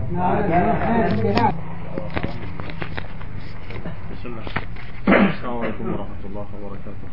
Bismillah. Assalamualaikum warahmatullahi wabarakatuh.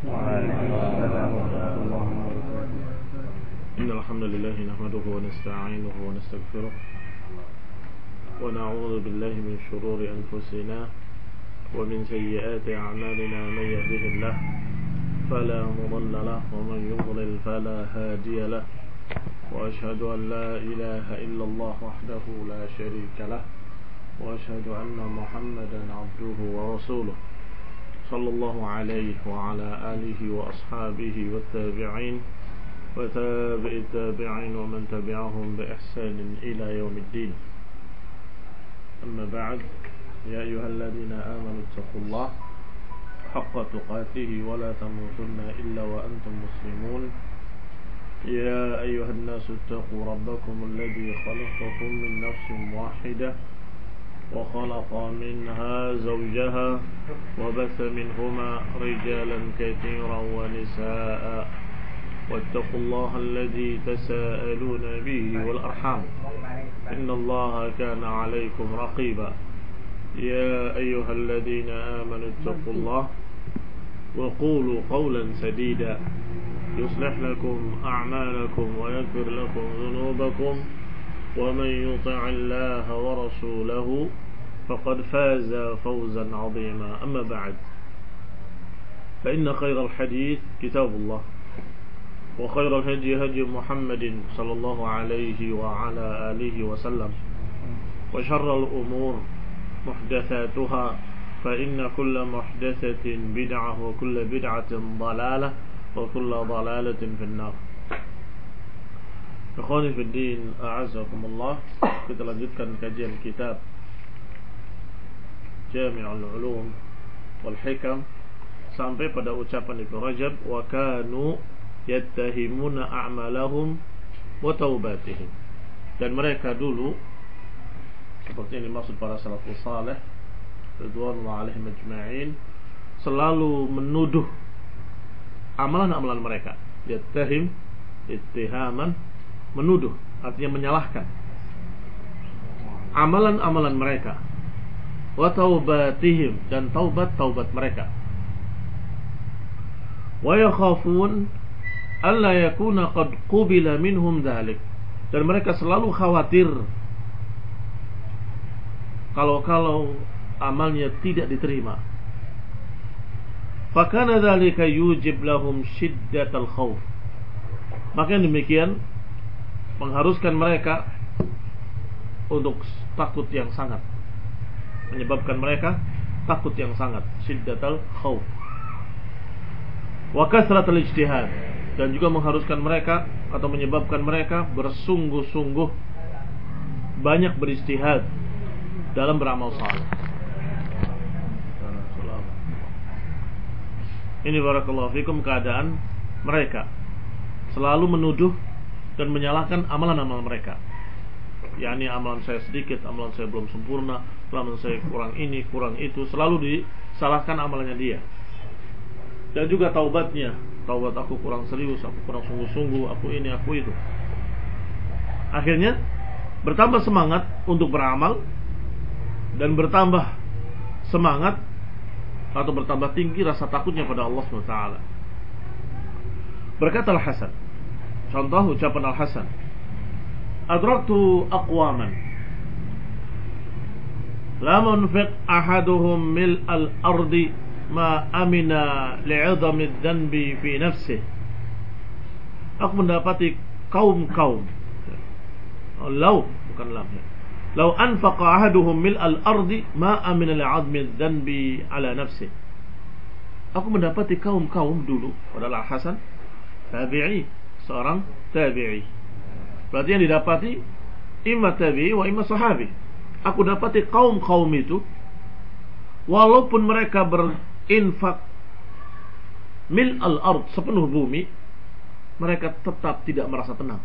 Innal hamdalillah nahmaduhu wa nasta'inuhu wa nastaghfiruh wa na'udzu billahi min shururi anfusina wa min sayyiati a'malina man yahdihillahu fala mudilla lahu wa man yudlil fala hadiya lahu wa ashhadu an la ilaha illallah wahdahu la sharika lahu wa ashhadu anna Muhammadan 'abduhu wa rasuluh sallallahu alaihi wa ala alihi wa ashabihi wat tabi'in wa tabi'it tabi'in wa man tabi'ahum bi ihsanin ila yaumiddin. Amma ba'd, ya ayyuhalladhina amanu taqullaha haqqa tuqatih wa la tamutunna illa wa antum muslimun. Ya ayyuhan nasu ittaqu rabbakum alladhi khalaqakum min nafsin wahidah وخلق منها زوجها وبث منهما رجالا كثيرا ونساء واتقوا الله الذي تساءلون به والأرحام إن الله كان عليكم رقيبا. يا أيها الذين آمنوا اتقوا الله وقولوا قولا سديدا يصلح لكم أعمالكم ويغفر لكم ذنوبكم ومن يطع الله ورسوله فقد فاز فوزا عظيما. أما بعد، فإن خير الحديث كتاب الله وخير الهدي هدي محمد صلى الله عليه وعلى آله وسلم وشر الأمور محدثاتها فإن كل محدثة بدعة وكل بدعة ضلالة وكل ضلالة في النار. Ikhwani fi din, a'azzakumullah. Kita lanjutkan kajian kitab Jami'ul Ulum wal Hikam sampai pada ucapan Ibnu Rajab, wa kanu yattahimuna a'malahum wa taubatihim. Dan mereka dulu, seperti yang dimaksud para salafus saleh ridwanullah alaihim ajma'in, selalu menuduh amalan-amalan mereka. Yattahim ittihaman, menuduh, artinya menyalahkan amalan-amalan mereka, wa taubatihim, dan taubat mereka, wa yakhafun alla yakuna qad qubila minhum dhalik, dan mereka selalu khawatir kalau amalnya tidak diterima. Fakana dzalika yujib lahum shiddatal khauf, maka demikian mengharuskan mereka untuk takut yang sangat, menyebabkan mereka takut yang sangat, syiddatal khauf, wa kasratal ijtihad, dan juga mengharuskan mereka atau menyebabkan mereka bersungguh-sungguh banyak beristihad dalam beramal saleh. Ini barakallahu fikum keadaan mereka, selalu menuduh dan menyalahkan amalan-amalan mereka. yakni amalan saya sedikit, amalan saya belum sempurna, amalan saya kurang ini, kurang itu, selalu disalahkan amalannya dia. Dan juga taubatnya, taubat aku kurang serius, aku kurang sungguh-sungguh, aku ini, aku itu. Akhirnya bertambah semangat untuk beramal, dan bertambah semangat atau bertambah tinggi rasa takutnya pada Allah SWT. Berkata Al-Hasan, contoh ucapan Al-Hasan, adraktu aqwaman la munfiq ahaduhum mil al-ardi ma amina li'idhami dhanbi fi nafsih. Aku mendapati kaum-kaum, law bukan lam ya, law anfaqa ahaduhum mil al-ardi ma amina li'idhami dhanbi ala nafsih. Aku mendapati kaum-kaum dulu, adalah Hasan tabi'i, seorang tabi'i. Berarti yang didapati imma tabi'i wa imma sahabi. Aku dapati kaum-kaum itu, walaupun mereka berinfak mil al-ard, sepenuh bumi, mereka tetap tidak merasa tenang.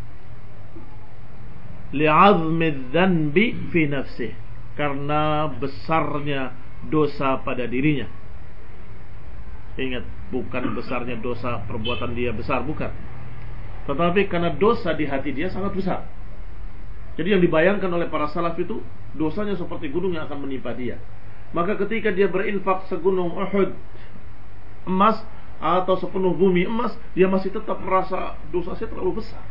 Li'azmi dhanbi fi nafsih, karena besarnya dosa pada dirinya. Ingat, bukan besarnya dosa perbuatan dia besar, bukan, tetapi karena dosa di hati dia sangat besar. Jadi yang dibayangkan oleh para salaf itu dosanya seperti gunung yang akan menimpa dia. Maka ketika dia berinfak segunung Uhud emas atau sepenuh bumi emas, dia masih tetap merasa dosanya terlalu besar.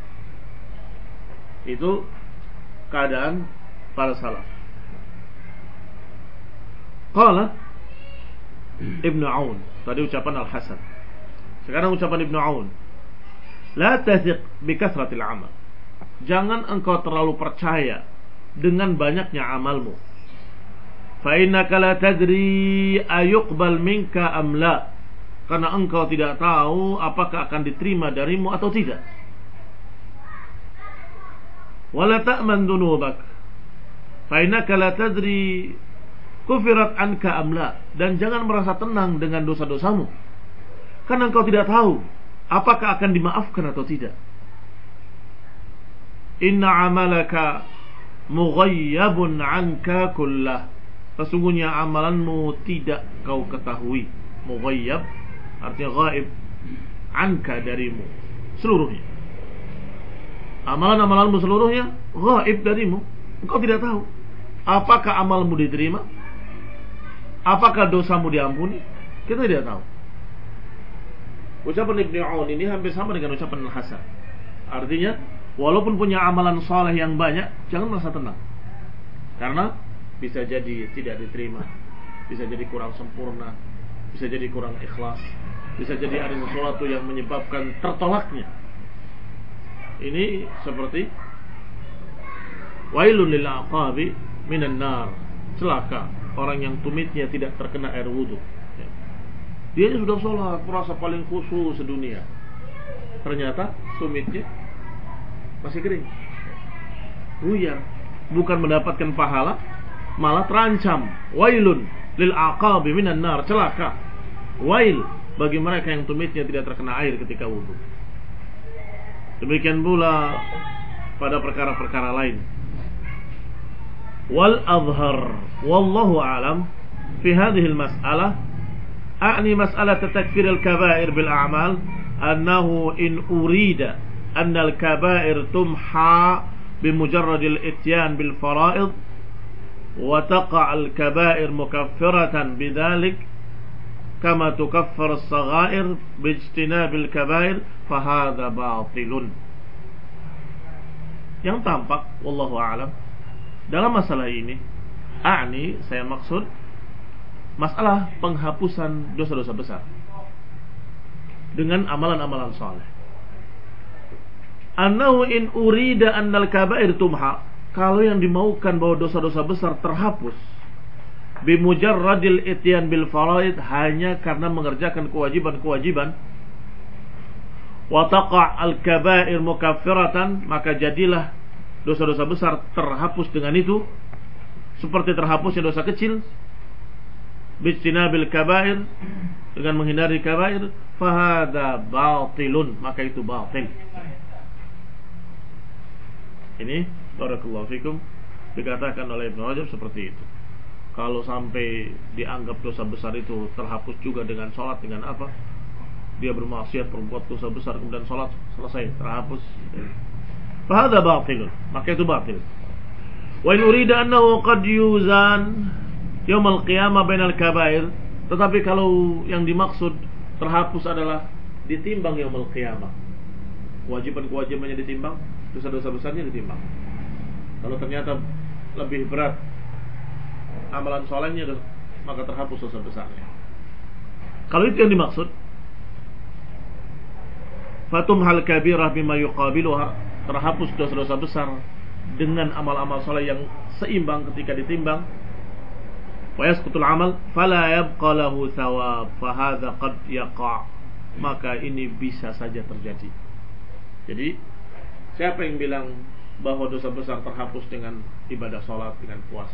Itu keadaan para salaf. Qala Ibnu Aun, tadi ucapan Al-Hasan. Sekarang ucapan Ibnu Aun. La tathiq bi kathratil amal. Jangan engkau terlalu percaya dengan banyaknya amalmu. Fa innaka la tadri ayuqbal minka am la. Karena engkau tidak tahu apakah akan diterima darimu atau tidak. Wala ta'man dunubak. Fa innaka la tadri kufirat anka amla. Dan jangan merasa tenang dengan dosa-dosamu, karena engkau tidak tahu apakah akan dimaafkan atau tidak. Inna amalaka mughayyabun anka kullah. Sesungguhnya amalanmu tidak kau ketahui. Mughayyab artinya ghaib, anka darimu seluruhnya. Amalan-amalanmu seluruhnya ghaib darimu. Engkau tidak tahu apakah amalmu diterima, apakah dosamu diampuni. Kita tidak tahu. Ucapan Ibnu Aun ini hampir sama dengan ucapan Al-Hasan. Artinya, walaupun punya amalan saleh yang banyak, jangan merasa tenang. Karena bisa jadi tidak diterima, bisa jadi kurang sempurna, bisa jadi kurang ikhlas, bisa jadi ada sesuatu yang menyebabkan tertolaknya. Ini seperti wailul lil aqabi minan nar. Celaka orang yang tumitnya tidak terkena air wudu. Dia sudah sholat, merasa paling khusyuk sedunia. Ternyata tumitnya masih kering, buyar. Bukan mendapatkan pahala, malah terancam. Wailun lil aqabi minan nar. Celaka, wail bagi mereka yang tumitnya tidak terkena air ketika wudu. Demikian pula pada perkara-perkara lain. Wal adhhar wallahu a'lam fi hadhihi al-mas'alah أعني مسألة تكفير الكبائر بالأعمال أنه إن أريد أن الكبائر تمحى بمجرد الإتيان بالفرائض وتقع الكبائر مكفرة بذلك كما تكفر الصغائر باجتناب الكبائر فهذا باطل. Yang tampak wallahu a'lam dalam masalah ini, saya maksud masalah penghapusan dosa-dosa besar dengan amalan-amalan saleh. Annahu in urida annal kaba'ir tumha, kalau yang dimaukan bahwa dosa-dosa besar terhapus bimujarradil ityan bil faraid, hanya karena mengerjakan kewajiban-kewajiban, wa taqa' al kaba'ir mukaffiratan, maka jadilah dosa-dosa besar terhapus dengan itu seperti terhapusnya dosa kecil. Bijtinabil kabair, dengan menghindari kabair, fahada batilun, maka itu batil. Ini barakallahu fikum dikatakan oleh Ibnu Rajab seperti itu. Kalau sampai dianggap dosa besar itu terhapus juga dengan sholat, dengan apa? Dia bermaksiat, berbuat dosa besar, kemudian sholat selesai, terhapus. Fahada batilun, maka itu batil. Wa in urida annahu qad yuzan Yaumul qiyamah bainal kabair, tetapi kalau yang dimaksud terhapus adalah ditimbang yaumul qiyamah, kewajiban-kewajibannya ditimbang, dosa-dosa besarnya ditimbang. Kalau ternyata lebih berat amalan solehnya, maka terhapus dosa besarnya. Kalau itu yang dimaksud, fatumhal kabirah bima yuqabiluha, terhapus dosa-dosa besar dengan amal-amal soleh yang seimbang ketika ditimbang. Wa yasqutul amal fala yabqa lahu thawab fahadha qad yaqa', maka ini bisa saja terjadi. Jadi siapa yang bilang bahwa dosa besar terhapus dengan ibadah salat, dengan puasa?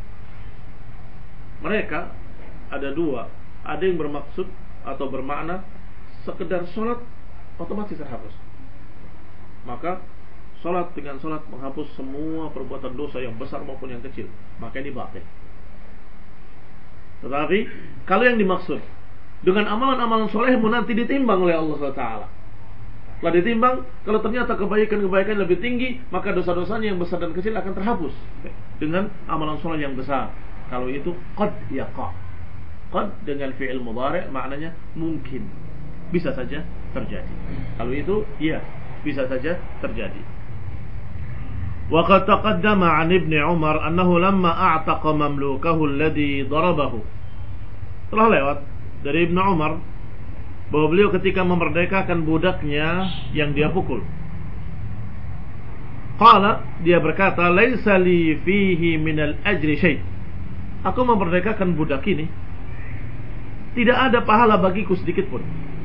Mereka ada dua. Ada yang bermaksud atau bermakna sekedar salat otomatis terhapus. Maka salat dengan salat menghapus semua perbuatan dosa yang besar maupun yang kecil, maka ini batil. Tetapi kalau yang dimaksud dengan amalan-amalan solehmu nanti ditimbang oleh Allah SWT, Setelah ditimbang, kalau ternyata kebaikan-kebaikan lebih tinggi, maka dosa-dosanya yang besar dan kecil akan terhapus dengan amalan soleh yang besar. Kalau itu qad yaqa. Qad dengan fi'il mudhari' maknanya mungkin, bisa saja terjadi. Kalau itu ya, bisa saja terjadi. Wa qad taqaddama 'an Ibnu Umar annahu lamma a'taqa mamlukahu alladhi darabahu. Telah lewat dari Ibnu Umar bahwa beliau ketika memerdekakan budaknya yang dia pukul. Qala, dia berkata, laisa li fihi minal ajri syai'. Aku memerdekakan budak ini, tidak ada pahala bagiku sedikit pun.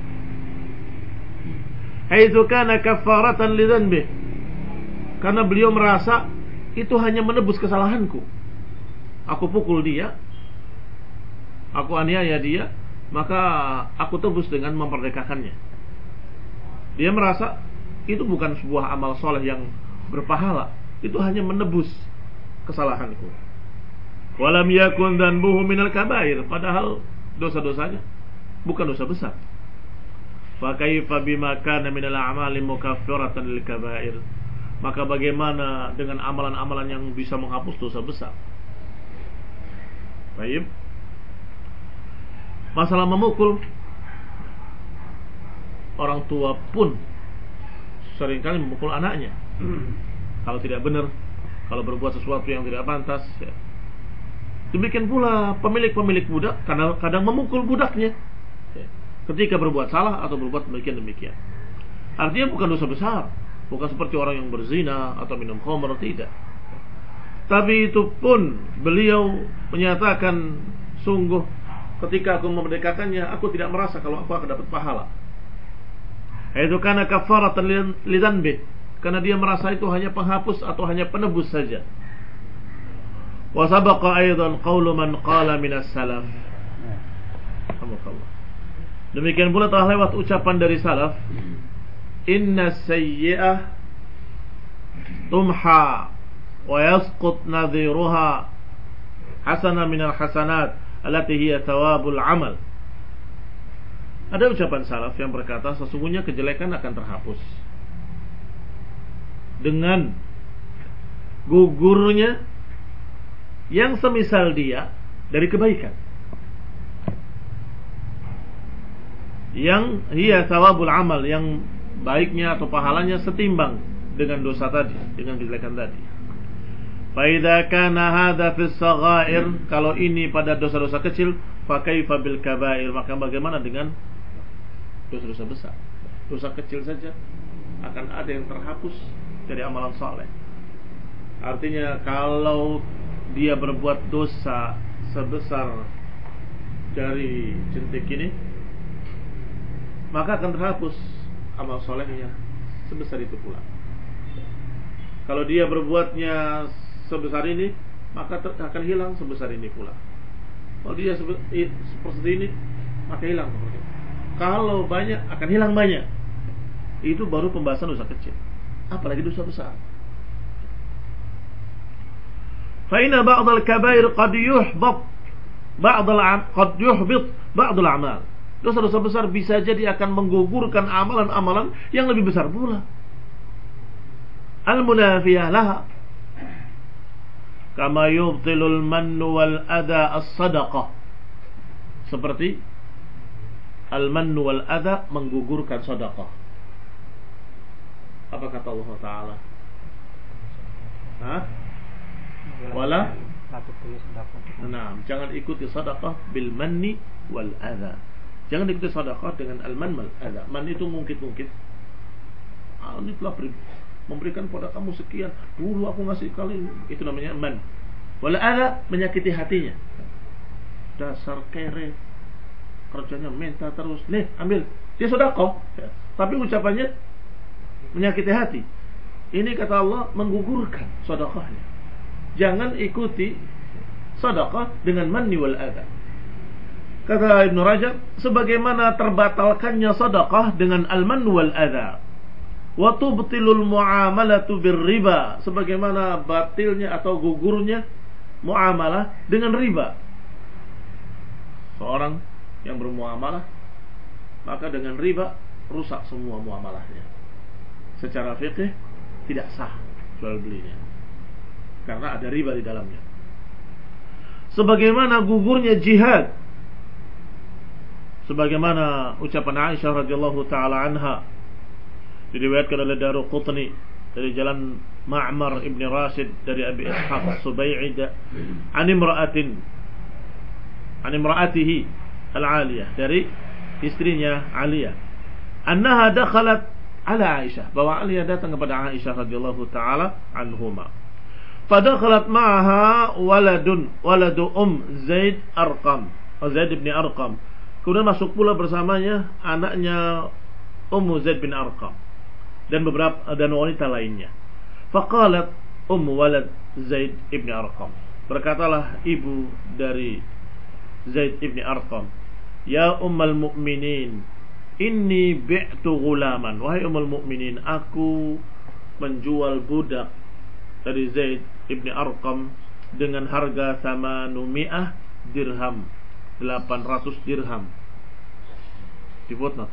Haitsu kana kaffaratan li dzanbi. Karena beliau merasa itu hanya menebus kesalahanku. Aku pukul dia, aku aniaya dia, maka aku tebus dengan memperdekakannya. Dia merasa itu bukan sebuah amal soleh yang berpahala, itu hanya menebus kesalahanku. Walam yakun dzanbuhu minal kabair, padahal dosa-dosanya bukan dosa besar. Fa kaifa bima kana minal a'mali mukaffiratan lil kabair. Maka bagaimana dengan amalan-amalan yang bisa menghapus dosa besar? Baik. Masalah memukul, orang tua pun seringkali memukul anaknya. Kalau tidak benar, kalau berbuat sesuatu yang tidak pantas, ya. Demikian pula pemilik-pemilik budak kadang-kadang memukul budaknya, ya, ketika berbuat salah atau berbuat demikian. Artinya bukan dosa besar, bukan seperti orang yang berzina atau minum khamr, tidak. Tapi itu pun beliau menyatakan, sungguh ketika aku memerdekakannya, aku tidak merasa kalau aku akan dapat pahala. Itu karena kafaratan li dzanbi, karena dia merasa itu hanya penghapus atau hanya penebus saja. Wa sabaqa aidan qaulu man qala minas salaf. Demikian pula telah lewat ucapan dari salaf, inna sayyi'ah tumha wa yasqut nadhiruha hasana minal hasanat allati hiya thawabul amal. Ada ucapan salaf yang berkata sesungguhnya kejelekan akan terhapus dengan gugurnya yang semisal dia dari kebaikan, yang hiya thawabul amal, yang baiknya atau pahalanya setimbang dengan dosa tadi, dengan kejelekan tadi. Fa idza kana hadza fi saghair, kalau ini pada dosa-dosa kecil, fa kaifa bil kabair, maka bagaimana dengan dosa-dosa besar? Dosa kecil saja akan ada yang terhapus dari amalan saleh. Artinya kalau dia berbuat dosa sebesar dari jentik ini, maka akan terhapus amal solehnya sebesar itu pula. Kalau dia berbuatnya sebesar ini, maka akan hilang sebesar ini pula. Kalau dia seperti ini, maka hilang seperti itu. Kalau banyak, akan hilang banyak. Itu baru pembahasan dosa kecil, apalagi dosa besar. Fa inna ba'd al-kabair qad yuhbit ba'd al-a'mal. Dosa-dosa besar bisa jadi akan menggugurkan amalan-amalan yang lebih besar pula. Al-munafiyah laha, kama yubtilul mannu wal adha as-sadaqah. Seperti al-mannu wal adha menggugurkan sedekah. Apa kata Allah Ta'ala? Wala jangan ikuti sedekah bil manni wal adha. Jangan ikuti sedekah dengan al-man wal adha. Man itu mungkit-mungkit. Ini telah memberikan pada kamu sekian, dulu aku ngasih kali, itu namanya man. Wal adha menyakiti hatinya. Dasar kere, kerjanya minta terus, nih ambil, dia sedekah, ya. Tapi ucapannya menyakiti hati. Ini kata Allah menggugurkan sedekahnya. Jangan ikuti sedekah dengan manni wal adha. Kata Ibnu Rajab, sebagaimana terbatalkannya sedekah dengan al-man wal adha, wa tubtilul muamalatu birriba, sebagaimana batilnya atau gugurnya muamalah dengan riba. Seorang yang bermuamalah, maka dengan riba rusak semua muamalahnya. secara fikih tidak sah jual belinya, karena ada riba di dalamnya. Sebagaimana gugurnya jihad, sebagaimana ucapan Aisyah radhiyallahu taala anha, diriwayatkan oleh Daruqutni dari jalan Ma'mar ibn Rashid dari Abi Ishaq Subai'id an imra'atihi al-Aliyah, dari istrinya Aliyah, annaha dakhalat ala Aisyah, bahwa Aliyah datang kepada Aisyah radhiyallahu taala anhuma. Fadakhalat ma'aha waladu Zaid Arqam, Zaid bin Arqam. Kemudian masuk pula bersamanya anaknya Zaid bin Arqam dan wanita lainnya. Faqalat walad Zaid bin Arqam, berkatalah ibu dari Zaid bin Arqam, ya ummul mu'minin, inni bi'tu ghulaman, wahai ummul mu'minin, aku menjual budak dari Zaid ibn Arqam dengan harga 800 dirham, 800 dirham. Dipotnot.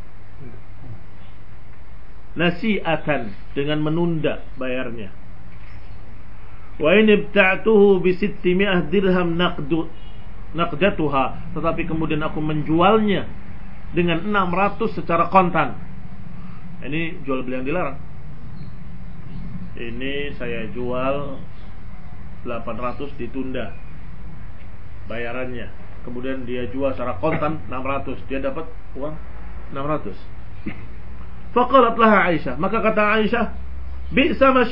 Nasi'atan, dengan menunda bayarnya. Wa in ibta'tuhu bi 600 dirham naqdatuha, tetapi kemudian aku menjualnya dengan 600 secara kontan. Ini jual beli yang dilarang. Ini saya jual 800, ditunda bayarannya, kemudian dia jual secara kontan 600, dia dapat uang 600. Faqalat laha Aisyah, maka kata Aisyah, bi'sa ma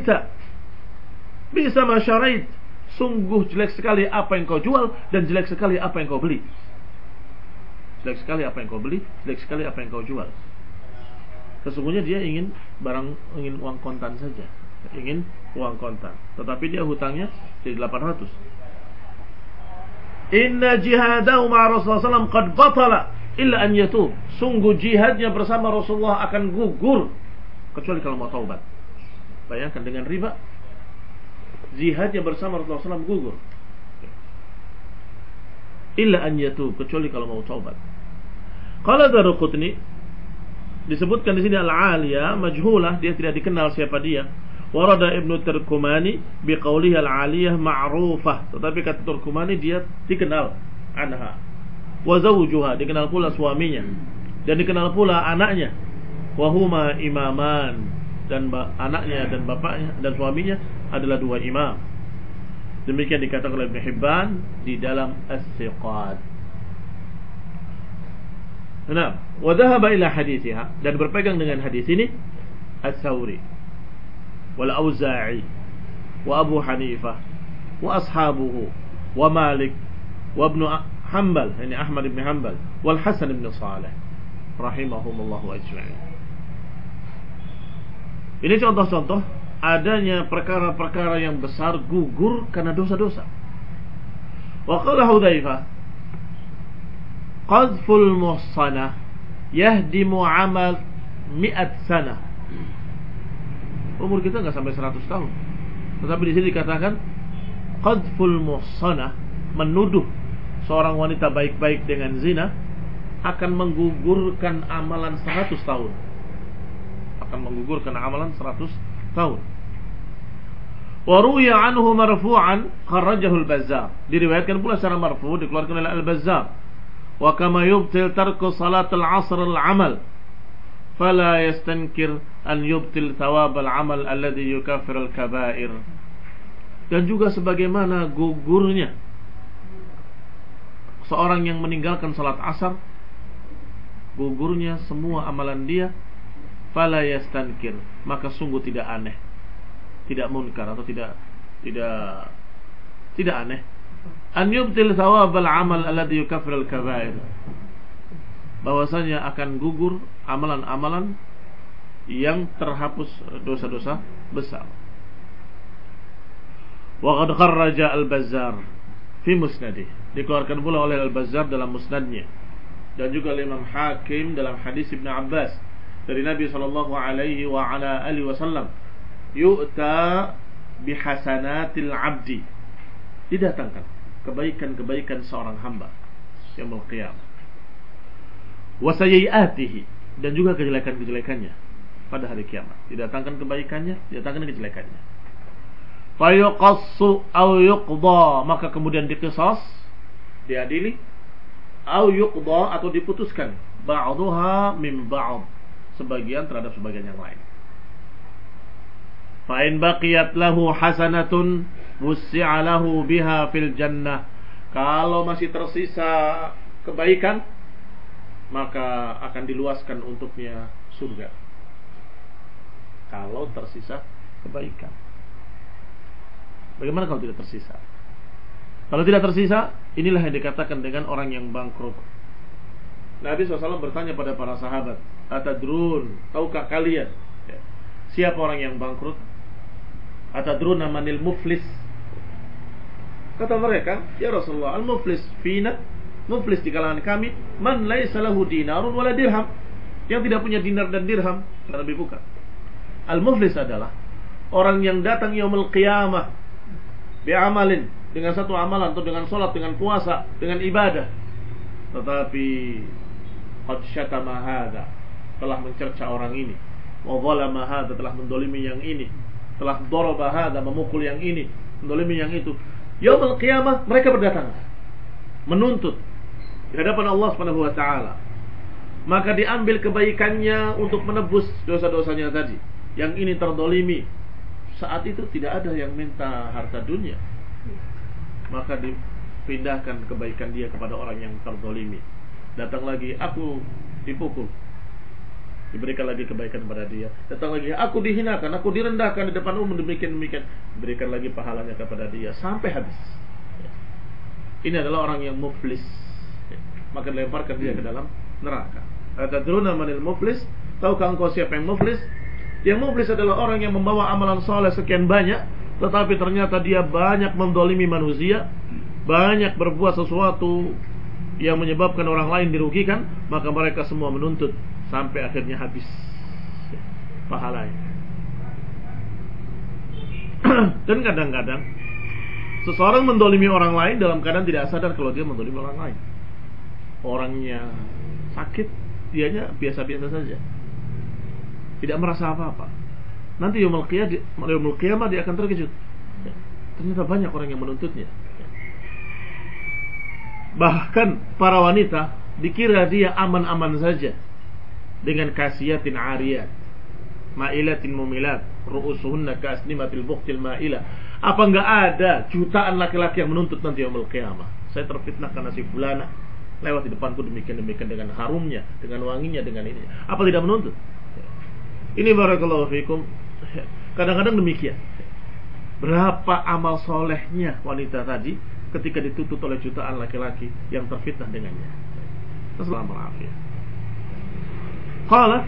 syarait, sungguh jelek sekali apa yang kau jual dan jelek sekali apa yang kau beli. Jelek sekali apa yang kau beli, jelek sekali apa yang kau jual. Sesungguhnya dia ingin uang kontan saja, ingin uang kontan, tetapi dia hutangnya jadi 800. Inna jihadahu ma'a Rasulullah SAW qad batala illa an yatub, sungguh jihadnya bersama Rasulullah akan gugur kecuali kalau mau taubat. Bayangkan, dengan riba jihadnya bersama Rasulullah SAW gugur, illa an yatub, kecuali kalau mau taubat. Qala Daruqutni, disebutkan di sini al-Aliyah majhulah, dia tidak dikenal siapa dia. Warada Ibnu Turkumani biqaulihi al-Aliyah ma'rufah, tetapi kata Turkumani dia dikenal anha. Wa zawjuha, dikenal pula suaminya, dan dikenal pula anaknya. Wa huma imaman, dan anaknya dan bapaknya dan suaminya adalah dua imam. Demikian dikatakan oleh Ibnu Hibban di dalam As-Siqat. Nah, wa dhahaba ila hadithiha, dan berpegang dengan hadis ini Ats-Tsauri wal Auza'i wa Abu Hanifah wa ashabuhu wa Malik wa Ibnu Hanbal, yani Ahmad bin Hanbal, wal Hasan bin Shalih rahimahumullahu ajma'in. Ini contoh-contoh adanya perkara-perkara yang besar gugur karena dosa-dosa. Wa qala Hudzaifah, qadful muhsanah yahdimu amal 100 sana. Umur kita enggak sampai 100 tahun, tetapi di sini dikatakan qadful muhsanah, menuduh seorang wanita baik-baik dengan zina akan menggugurkan amalan 100 tahun. Akan menggugurkan amalan 100 tahun. Wa ruwiya anhu marfu'an kharrajahu al-Bazzar, diriwayatkan pula secara marfu', dikeluarkan oleh al-Bazzar. Wa kama yubtil tarku salat al-'asr al-'amal fala yastankir an yubtil thawab al-'amal alladhi yukaffir al-kaba'ir. Dan juga sebagaimana gugurnya seorang yang meninggalkan salat asar, gugurnya semua amalan dia, fala yastankir, maka sungguh tidak aneh, tidak munkar atau tidak aneh, an yubtil thawab al-amal alladhi yukaffir al-kaba'ir, bahwasanya akan gugur amalan-amalan yang terhapus dosa-dosa besar. Wa qad kharraja al-Bazzar fi musnadih, dikeluarkan pula oleh al-Bazzar dalam musnadnya, dan juga oleh Imam Hakim dalam hadis Ibnu Abbas dari Nabi sallallahu alaihi wa ala alihi wasallam, yu'ta bihasanatil 'abdi, didatangkan kebaikan-kebaikan seorang hamba yaumul qiyamah, wa sayyi'atihi, dan juga kejelekan-kejelekannya. pada hari kiamat. Didatangkan kebaikannya, didatangkan kejelekannya. Fayuqassu aw yuqda, maka kemudian diqisas, diadili, aw yuqda atau diputuskan, ba'dhuha min ba'd, sebagian terhadap sebagian yang lain. Fa in baqiyat lahu hasanatun wussi'a lahu biha fil jannah. Kalau masih tersisa kebaikan, maka akan diluaskan untuknya surga. Kalau tersisa kebaikan. Bagaimana kalau tidak tersisa? Kalau tidak tersisa, inilah yang dikatakan dengan orang yang bangkrut. Nabi SAW bertanya pada para sahabat, atadrun, tahukah kalian siapa orang yang bangkrut? Atadruna manil muflis? Kata mereka, ya Rasulullah, al-muflis fina, muflis di kalangan kami, man laisa lahu dinarun wala dirham, yang tidak punya dinar dan dirham. Kata Nabi, bukan. Al-muflis adalah orang yang datang yaumul qiyamah bi'amalin, dengan satu amalan atau dengan salat, dengan puasa, dengan ibadah, tetapi qad syatama hadza, telah mencerca orang ini, wa zalama hadza, telah mendolimi yang ini, telah daraba hadza, memukul yang ini, mendolimi yang itu. Yaumul qiyamah mereka berdatangan menuntut di hadapan Allah Subhanahu wa taala. Maka diambil kebaikannya untuk menebus dosa-dosanya tadi. Yang ini terdolimi. Saat itu tidak ada yang minta harta dunia. Maka dipindahkan kebaikan dia kepada orang yang terdolimi. Datang lagi, aku dipukul, diberikan lagi kebaikan kepada dia. Datang lagi, aku dihinakan, aku direndahkan di depan umum, demikian, berikan lagi pahalanya kepada dia sampai habis. Ini adalah orang yang muflis, maka dilemparkan dia ke dalam neraka. Atadruna manil muflis? Tahukah engkau siapa yang muflis? Yang muflis adalah orang yang membawa amalan saleh sekian banyak, tetapi ternyata dia banyak mendolimi manusia, banyak berbuat sesuatu yang menyebabkan orang lain dirugikan, maka mereka semua menuntut sampai akhirnya habis pahalanya. Dan kadang-kadang seseorang mendolimi orang lain dalam keadaan tidak sadar kalau dia mendolimi orang lain. Orangnya sakit, dianya biasa-biasa saja, tidak merasa apa-apa. Nanti yaumul qiyamah dia akan terkejut, ternyata banyak orang yang menuntutnya. Bahkan para wanita dikira dia aman-aman saja, dengan kasiyatin ariyat, ma'ilatin mumilat, ru'usuhunna ka'asnimatil buqtil ma'ilah. Apa enggak ada jutaan laki-laki yang menuntut nanti yaumul qiyamah? Saya terfitnah karena si fulana lewat di depanku demikian dengan harumnya, dengan wanginya, dengan ini. Apa tidak menuntut? Ini barakallahu fikum. Kadang-kadang demikian. Berapa amal solehnya wanita tadi ketika dituntut oleh jutaan laki-laki yang terfitnah dengannya. Assalamualaikum warahmatullahi wabarakatuh. قال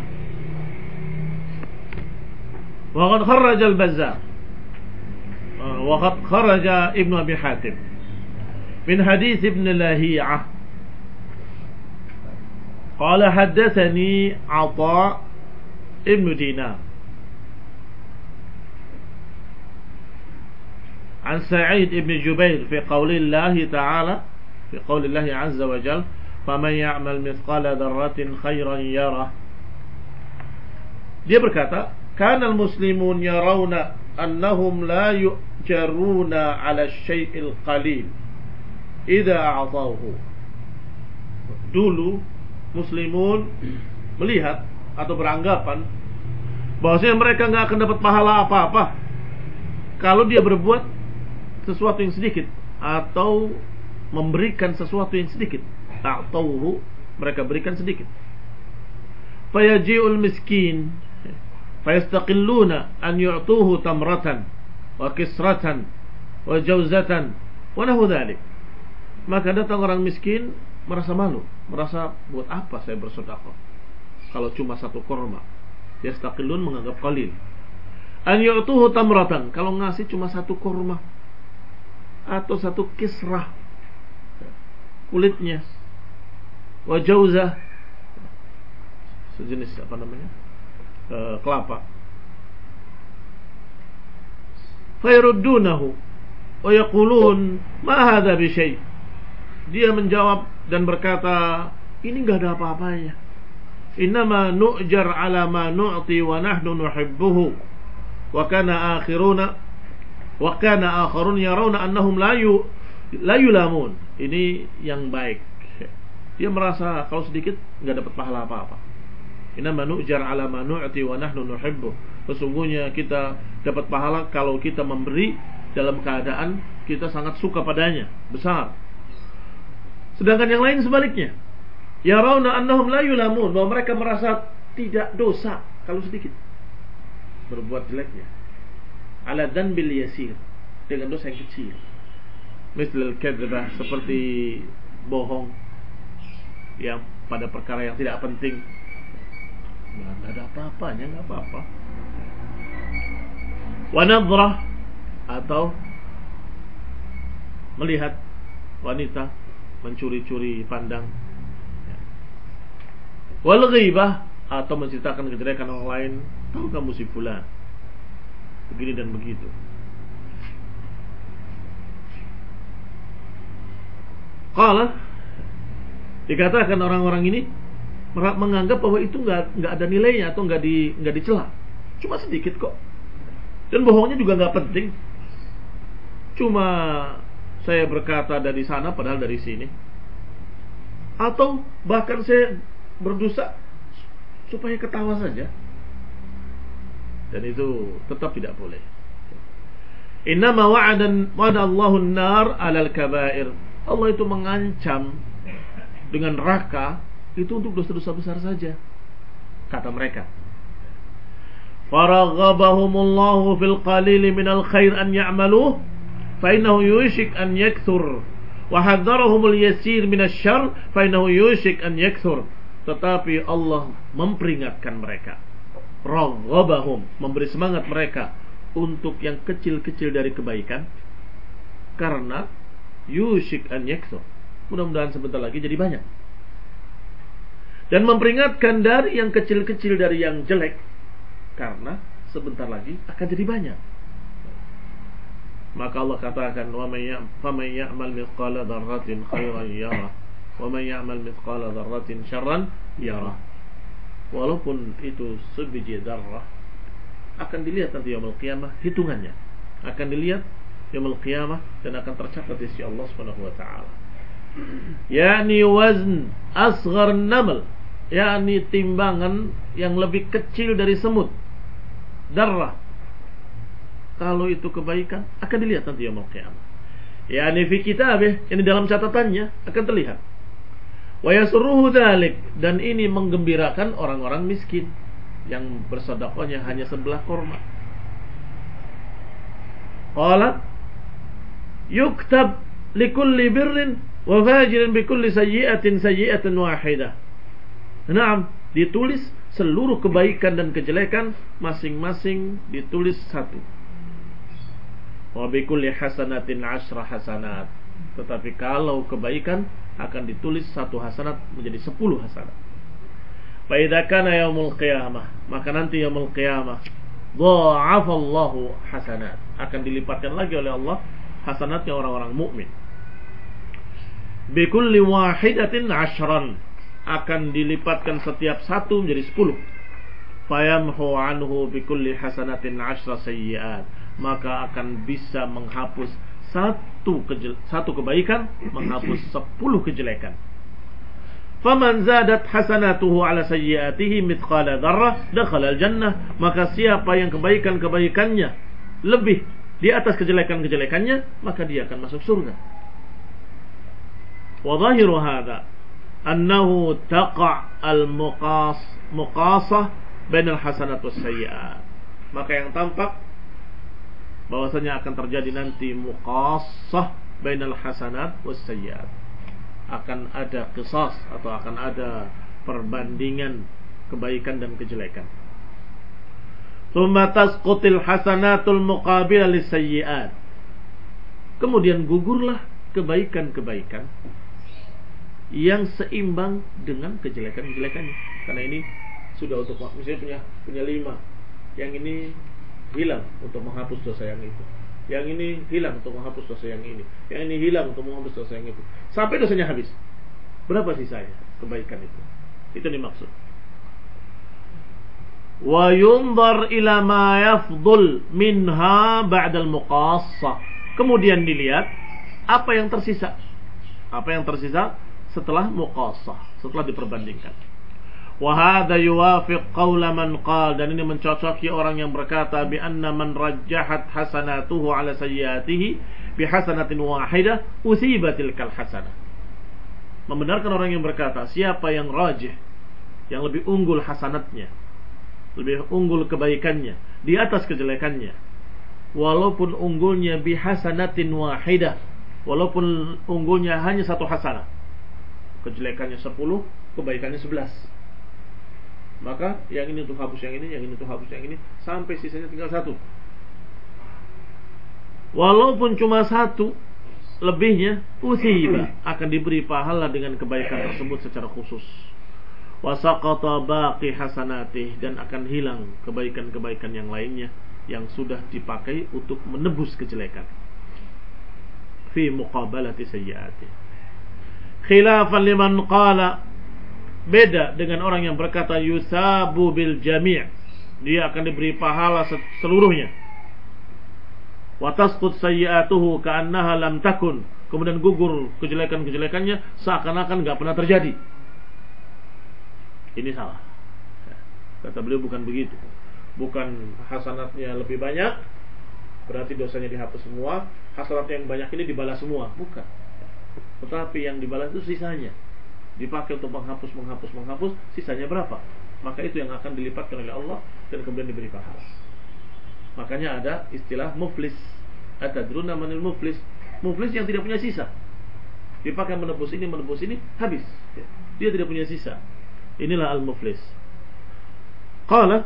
وقد خرج البزار وقد خرج ابن أبي حاتم من حديث ابن لهيعة قال حدثني عطاء ابن دينار عن سعيد ابن جبير في قول الله تعالى، في قول الله عز وجل فمن يعمل مثقال ذرة خيرا يره. Dia berkata, "Kana al-muslimun yarawna annahum la yu'jaruna 'ala asy-syai'il qalil idza a'tawhu." Dulu muslimun melihat atau beranggapan bahwasanya mereka enggak akan dapat pahala apa-apa kalau dia berbuat sesuatu yang sedikit atau memberikan sesuatu yang sedikit. Ta'tawhu, mereka berikan sedikit. Fayaji'ul miskin fayastaqilluna an yu'tuhu tamratan wa kisratan wa jawzatan wa nahu dhalik. Maka datang orang miskin merasa malu, merasa buat apa saya bersedekah kalau cuma satu kurma. Yastaqillun, menganggap qalil. An yu'tuhu tamratan, kalau ngasih cuma satu kurma atau satu kisrah kulitnya, wa jawzah, sejenis apa namanya, kelapa. Fayaruddunahu wa yaqulun ma hadha bi syai'. Dia menjawab dan berkata, ini enggak ada apa-apanya, innama nu'jar ala ma nu'ti wa nahnu nuhibbuhu wa kana akharun yarawna annahum la yulamun. Ini yang baik. Dia merasa kalau sedikit enggak dapat pahala apa-apa. Innama nu'jar ala ma nu'ti wa nahnu nuhibbuh. Sesungguhnya kita dapat pahala kalau kita memberi dalam keadaan kita sangat suka padanya, besar. Sedangkan yang lain sebaliknya. Yarawna annahum la yulamun, bahwa mereka merasa tidak dosa kalau sedikit berbuat jeleknya. Ala dzanbil yasir, dengan dosa yang kecil. Mislul kadzbah, seperti bohong yang pada perkara yang tidak penting. Nggak ada apa-apanya, nggak apa-apa. Wa nadrah, atau melihat wanita mencuri-curi pandang. Wal ghibah, atau menceritakan kejelekan orang lain. Tahu kamu si fulan begini dan begitu. Qala, dikatakan orang-orang ini menganggap bahwa itu nggak ada nilainya atau nggak dicela, cuma sedikit kok, dan bohongnya juga nggak penting. Cuma saya berkata dari sana padahal dari sini, atau bahkan saya berdosa supaya ketawa saja, dan itu tetap tidak boleh. Innama wa'ada Allahu an-nar 'alal kaba'ir. Allah itu mengancam dengan neraka itu untuk dosa-dosa besar saja, kata mereka. Faraghabahumullahu fil qalil minal khair an ya'maluh fa innahu yushik an yakthur wa hadzarahumul yasir minasy syarr fa innahu yushik an yakthur. Tetapi Allah memperingatkan mereka, raghabahum, memberi semangat mereka untuk yang kecil-kecil dari kebaikan, karena yushik an yakthur, mudah-mudahan sebentar lagi jadi banyak. Dan memperingatkan dari yang kecil-kecil dari yang jelek, karena sebentar lagi akan jadi banyak. Maka Allah katakan, wa may ya'mal mithqala dzarratin khairan yarah wa may ya'mal mithqala dzarratin syarran yarah. Walaupun itu sebiji dzarrah, akan dilihat nanti yaumul qiyamah hitungannya, akan dilihat yaumul qiyamah dan akan tercatat di sisi Allah Subhanahu wa taala. Yani wazn asghar naml, yakni timbangan yang lebih kecil dari semut, darrah. Kalau itu kebaikan akan dilihat nanti yaumul qiyamah. Yani fi kitabih, ini dalam catatannya akan terlihat. Wa yasurruhu dzalik, dan ini menggembirakan orang-orang miskin yang bersedekahnya hanya sebelah kurma. Qala yuktab likulli birrin wa fajirin bikulli sayyi'atin wahidah. Naam, ditulis seluruh kebaikan dan kejelekan masing-masing ditulis satu. Wa bikulli hasanatin 10 hasanat. Tetapi kalau kebaikan akan ditulis satu hasanat menjadi 10 hasanat. Fa idza kana yaumul qiyamah, maka nanti yaumul qiyamah dha'afa Allahu hasanat, akan dilipatkan lagi oleh Allah hasanatnya orang-orang mukmin. Bi kulli wahidatin 10, akan dilipatkan setiap satu menjadi 10. Fayamhu anhu bi kulli hasanatin 10 sayyi'at, maka akan bisa menghapus satu kebaikan, menghapus 10 kejelekan. Faman zadat hasanatuhu ala sayyi'atihi mithqala dzarrah dakhala al-jannah, maka siapa yang kebaikan-kebaikannya lebih di atas kejelekan-kejelekannya, maka dia akan masuk surga. Wa dhahiru hadha annahu taqa' al-muqasah bainal hasanat was sayyi'at. Maka yang tampak bahwasanya akan terjadi nanti muqassah bainal hasanat was sayyiat, akan ada qisas atau akan ada perbandingan kebaikan dan kejelekan. Tsumma tasqutil hasanatul muqabila lis sayyiat, kemudian gugurlah kebaikan-kebaikan yang seimbang dengan kejelekan-kejelekannya. Karena ini sudah untuk misalnya punya 5, yang ini hilang untuk menghapus dosa yang itu, yang ini hilang untuk menghapus dosa yang ini, yang ini hilang untuk menghapus dosa yang itu, sampai dosanya habis. Berapa sisanya kebaikan itu? Itu dimaksud. wa yunzar ila ma yafdul minha ba'da al-muqassah. Kemudian dilihat apa yang tersisa. Apa yang tersisa setelah muqassah, setelah diperbandingkan. Wa hadha yuwafiq qaula man qala, dan ini mencocoki orang yang berkata bi anna man rajjahat hasanatuhu ala sayyiatihi bi hasanatin wahidah usibatil kal hasanah. Membenarkan orang yang berkata, siapa yang rajih, yang lebih unggul hasanatnya, lebih unggul kebaikannya di atas kejelekannya, walaupun unggulnya bi hasanatin wahidah, walaupun unggulnya hanya satu hasanah, kejelekannya 10, kebaikannya 11, maka yang ini untuk hapus yang ini, yang ini untuk hapus yang ini, sampai sisanya tinggal satu. Walaupun cuma satu, lebihnya usiba, akan diberi pahala dengan kebaikan tersebut secara khusus. Wasaqata baqi hasanatih, dan akan hilang kebaikan-kebaikan yang lainnya yang sudah dipakai untuk menebus kejelekan. Fi muqabalati sayyi'atih. Khilafan liman qala, beda dengan orang yang berkata yusabu bil jami', dia akan diberi pahala seluruhnya. Wa tasqut sayyi'atuhu ka'annaha lam takun, kemudian gugur kejelekan-kejelekannya seakan-akan enggak pernah terjadi. Ini salah. Kata beliau bukan begitu. Bukan hasanatnya lebih banyak berarti dosanya dihapus semua, hasanat yang banyak ini dibalas semua, bukan. Tetapi yang dibalas itu sisanya, dipakai untuk menghapus, sisanya berapa? Maka itu yang akan dilipatkan oleh Allah dan kemudian diberi pahala. Makanya ada istilah muflis. Atadruna manil muflis? Muflis yang tidak punya sisa, dipakai menebus ini, habis. Dia tidak punya sisa. Inilah al-muflis. Qala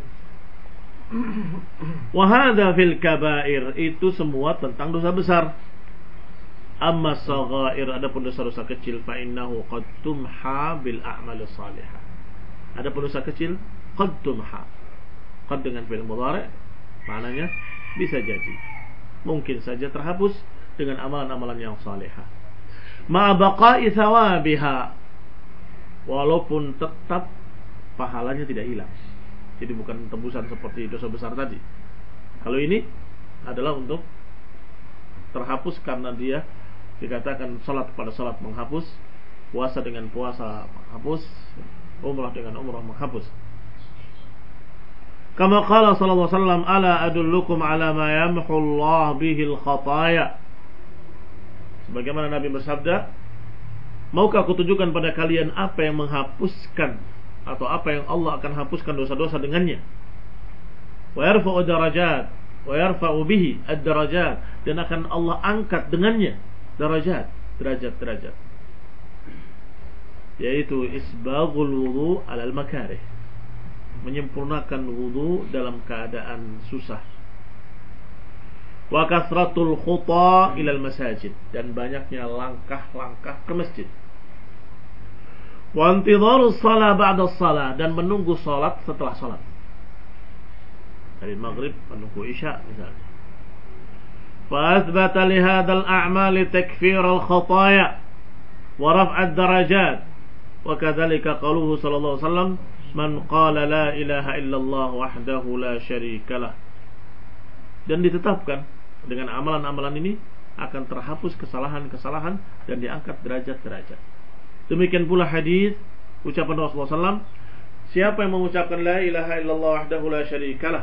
wa hadha fil kabair, itu semua tentang dosa besar. Amma saghair, adapun dosa-dosa kecil, fa innahu qad tumha bil a'mal salihah. Adapun dosa kecil qad tumha, qad dengan fi'il mudhari', maknanya bisa jadi, mungkin saja terhapus dengan amalan-amalan yang salihah. Ma baqa'i thawabiha, walaupun tetap pahalanya tidak hilang. Jadi bukan tebusan seperti dosa besar tadi. Kalau ini adalah untuk terhapus karena dia dikatakan salat pada salat menghapus, puasa dengan puasa menghapus, umrah dengan umrah menghapus. Kama qala sallallahu alaihi wasallam, ala adullukum ala ma yamhu Allah bihi al-khataya. Sebagaimana Nabi bersabda, maukah aku tunjukkan pada kalian apa yang menghapuskan, atau apa yang Allah akan hapuskan dosa-dosa dengannya. Wa yarfa'u darajat, wa yarfa'u bihi ad-darajat, dan akan Allah angkat dengannya darajat, derajat-derajat. Yaitu isbaghul wudu 'alal makarih, menyempurnakan wudu dalam keadaan susah. Wa kasratul khuta ilal masajid, dan banyaknya langkah-langkah ke masjid. Wa intidharus shalah ba'da shalah, dan menunggu salat setelah salat. Dari maghrib menunggu isya misalnya. Fa athbata li hadzal a'mali takfir al-khataya wa raf' ad-darajat. Wa kadzalika qauluhu sallallahu alaihi wasallam, man qala la ilaha illallah wahdahu la syarika lah. Dan ditetapkan dengan amalan-amalan ini akan terhapus kesalahan-kesalahan dan diangkat derajat-derajat. Demikian pula hadis ucapan Rasulullah SAW, siapa yang mengucapkan la ilaha illallah wahdahu la syarikalah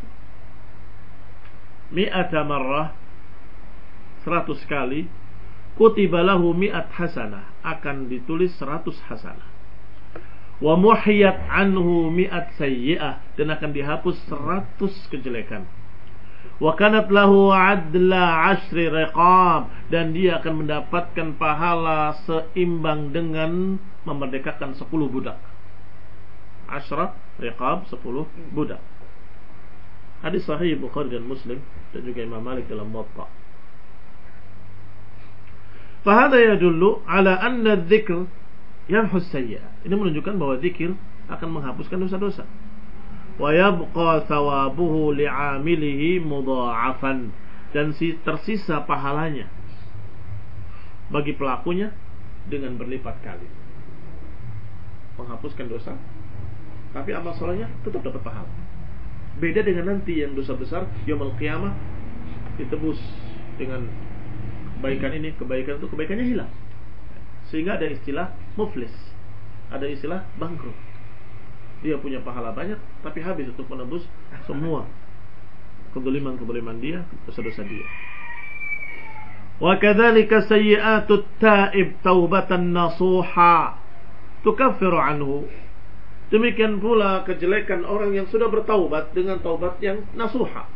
100 marrah, 100 kali, kutiba lahu 100 hasanah, akan ditulis 100 hasanah. Wa muhiyat anhu 100 sayyi'ah, dan akan dihapus 100 kejelekan. Wa kanat lahu adla 10 riqab, dan dia akan mendapatkan pahala seimbang dengan memerdekakan 10 budak. 10 riqab, 10 budak. Hadis sahih Bukhari dan Muslim, dan juga Imam Malik dalam Muwatta. Fahada yadullu ala anna dzikr yamhu as-sayyi'ah. Ini menunjukkan bahwa zikir akan menghapuskan dosa-dosa. Wa yabqa thawabuhu li'amilihi mudha'afan, dan tersisa pahalanya bagi pelakunya dengan berlipat kali. Menghapuskan dosa tapi amal solehnya tetap dapat pahala. Beda dengan nanti yang dosa besar yaumul qiyamah ditebus dengan kebaikan ini, kebaikan itu, kebaikannya hilang. Sehingga ada istilah muflis, ada istilah bangkrut. Dia punya pahala banyak tapi habis untuk menebus semua kezaliman dia, dosa-dosa dia. Wa kadzalika sayyi'atut ta'ib taubatan nasuha tukaffiru anhu. Demikian pula kejelekan orang yang sudah bertaubat dengan taubat yang nasuha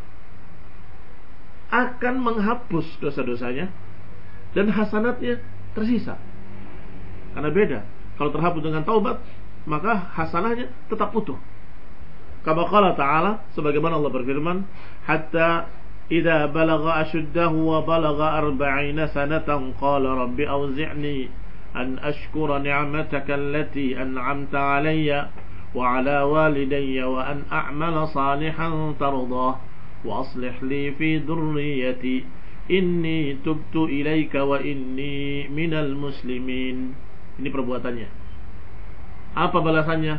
akan menghapus dosa-dosanya dan hasanatnya tersisa. Karena beda, kalau terhapus dengan taubat maka hasanahnya tetap utuh. Kama qala ta'ala, sebagaimana Allah berfirman, hatta idza balagha ashuddahu wa balagha 40 sanatan qala rabbi awzi'ni an ashkura ni'mataka allati an'amta 'alayya wa 'ala walidayya wa an a'mala salihan tardah wa aslih li fi dhurriyyati inni tubtu ilaika wa inni minal muslimin. Ini perbuatannya. Apa balasannya?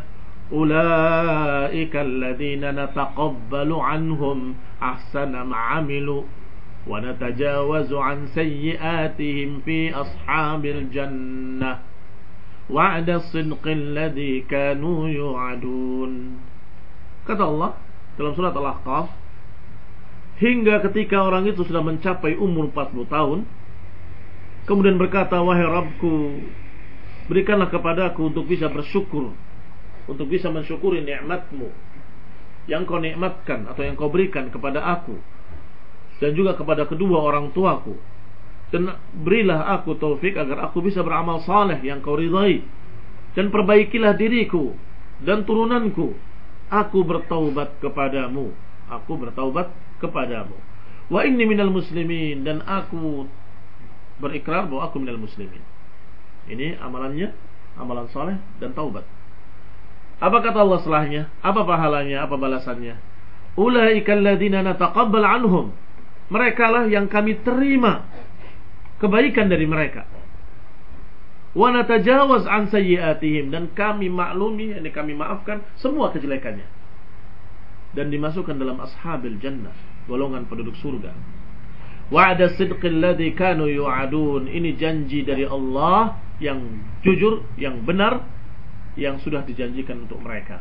Ulaika alladhina nataqabbalu anhum ahsana ma 'amilu wa natajawazu an sayyi'atihim fi ashabil jannah wa'da as-sidqi alladhi kanu yu'adun. Kata Allah dalam surat Al-Ahqaf, hingga ketika orang itu sudah mencapai umur 40 tahun kemudian berkata, wahai Rabbku, berikanlah kepadaku untuk bisa bersyukur, untuk bisa mensyukuri nikmat-Mu yang Kau nikmatkan atau yang Kau berikan kepada aku dan juga kepada kedua orang tuaku, dan berilah aku taufik agar aku bisa beramal saleh yang Kau ridhai, dan perbaikilah diriku dan turunanku. Aku bertaubat kepadamu, aku bertaubat kepadamu. Wa inni minal muslimin, dan aku berikrar bahwa aku minal muslimin. Ini amalannya, amalan saleh dan taubat. Apa kata Allah setelahnya? Apa pahalanya? Apa balasannya? Ulaikal ladzina nataqabbal anhum. Merekalah yang kami terima kebaikan dari mereka. Wa natajawaz an sayyi'atihim, dan kami maklumi, ini kami maafkan semua kejelekannya. Dan dimasukkan dalam ashabil jannah, golongan penduduk surga. Wa'da sidqil ladzi kanu yu'adun. Ini janji dari Allah yang jujur, yang benar, yang sudah dijanjikan untuk mereka.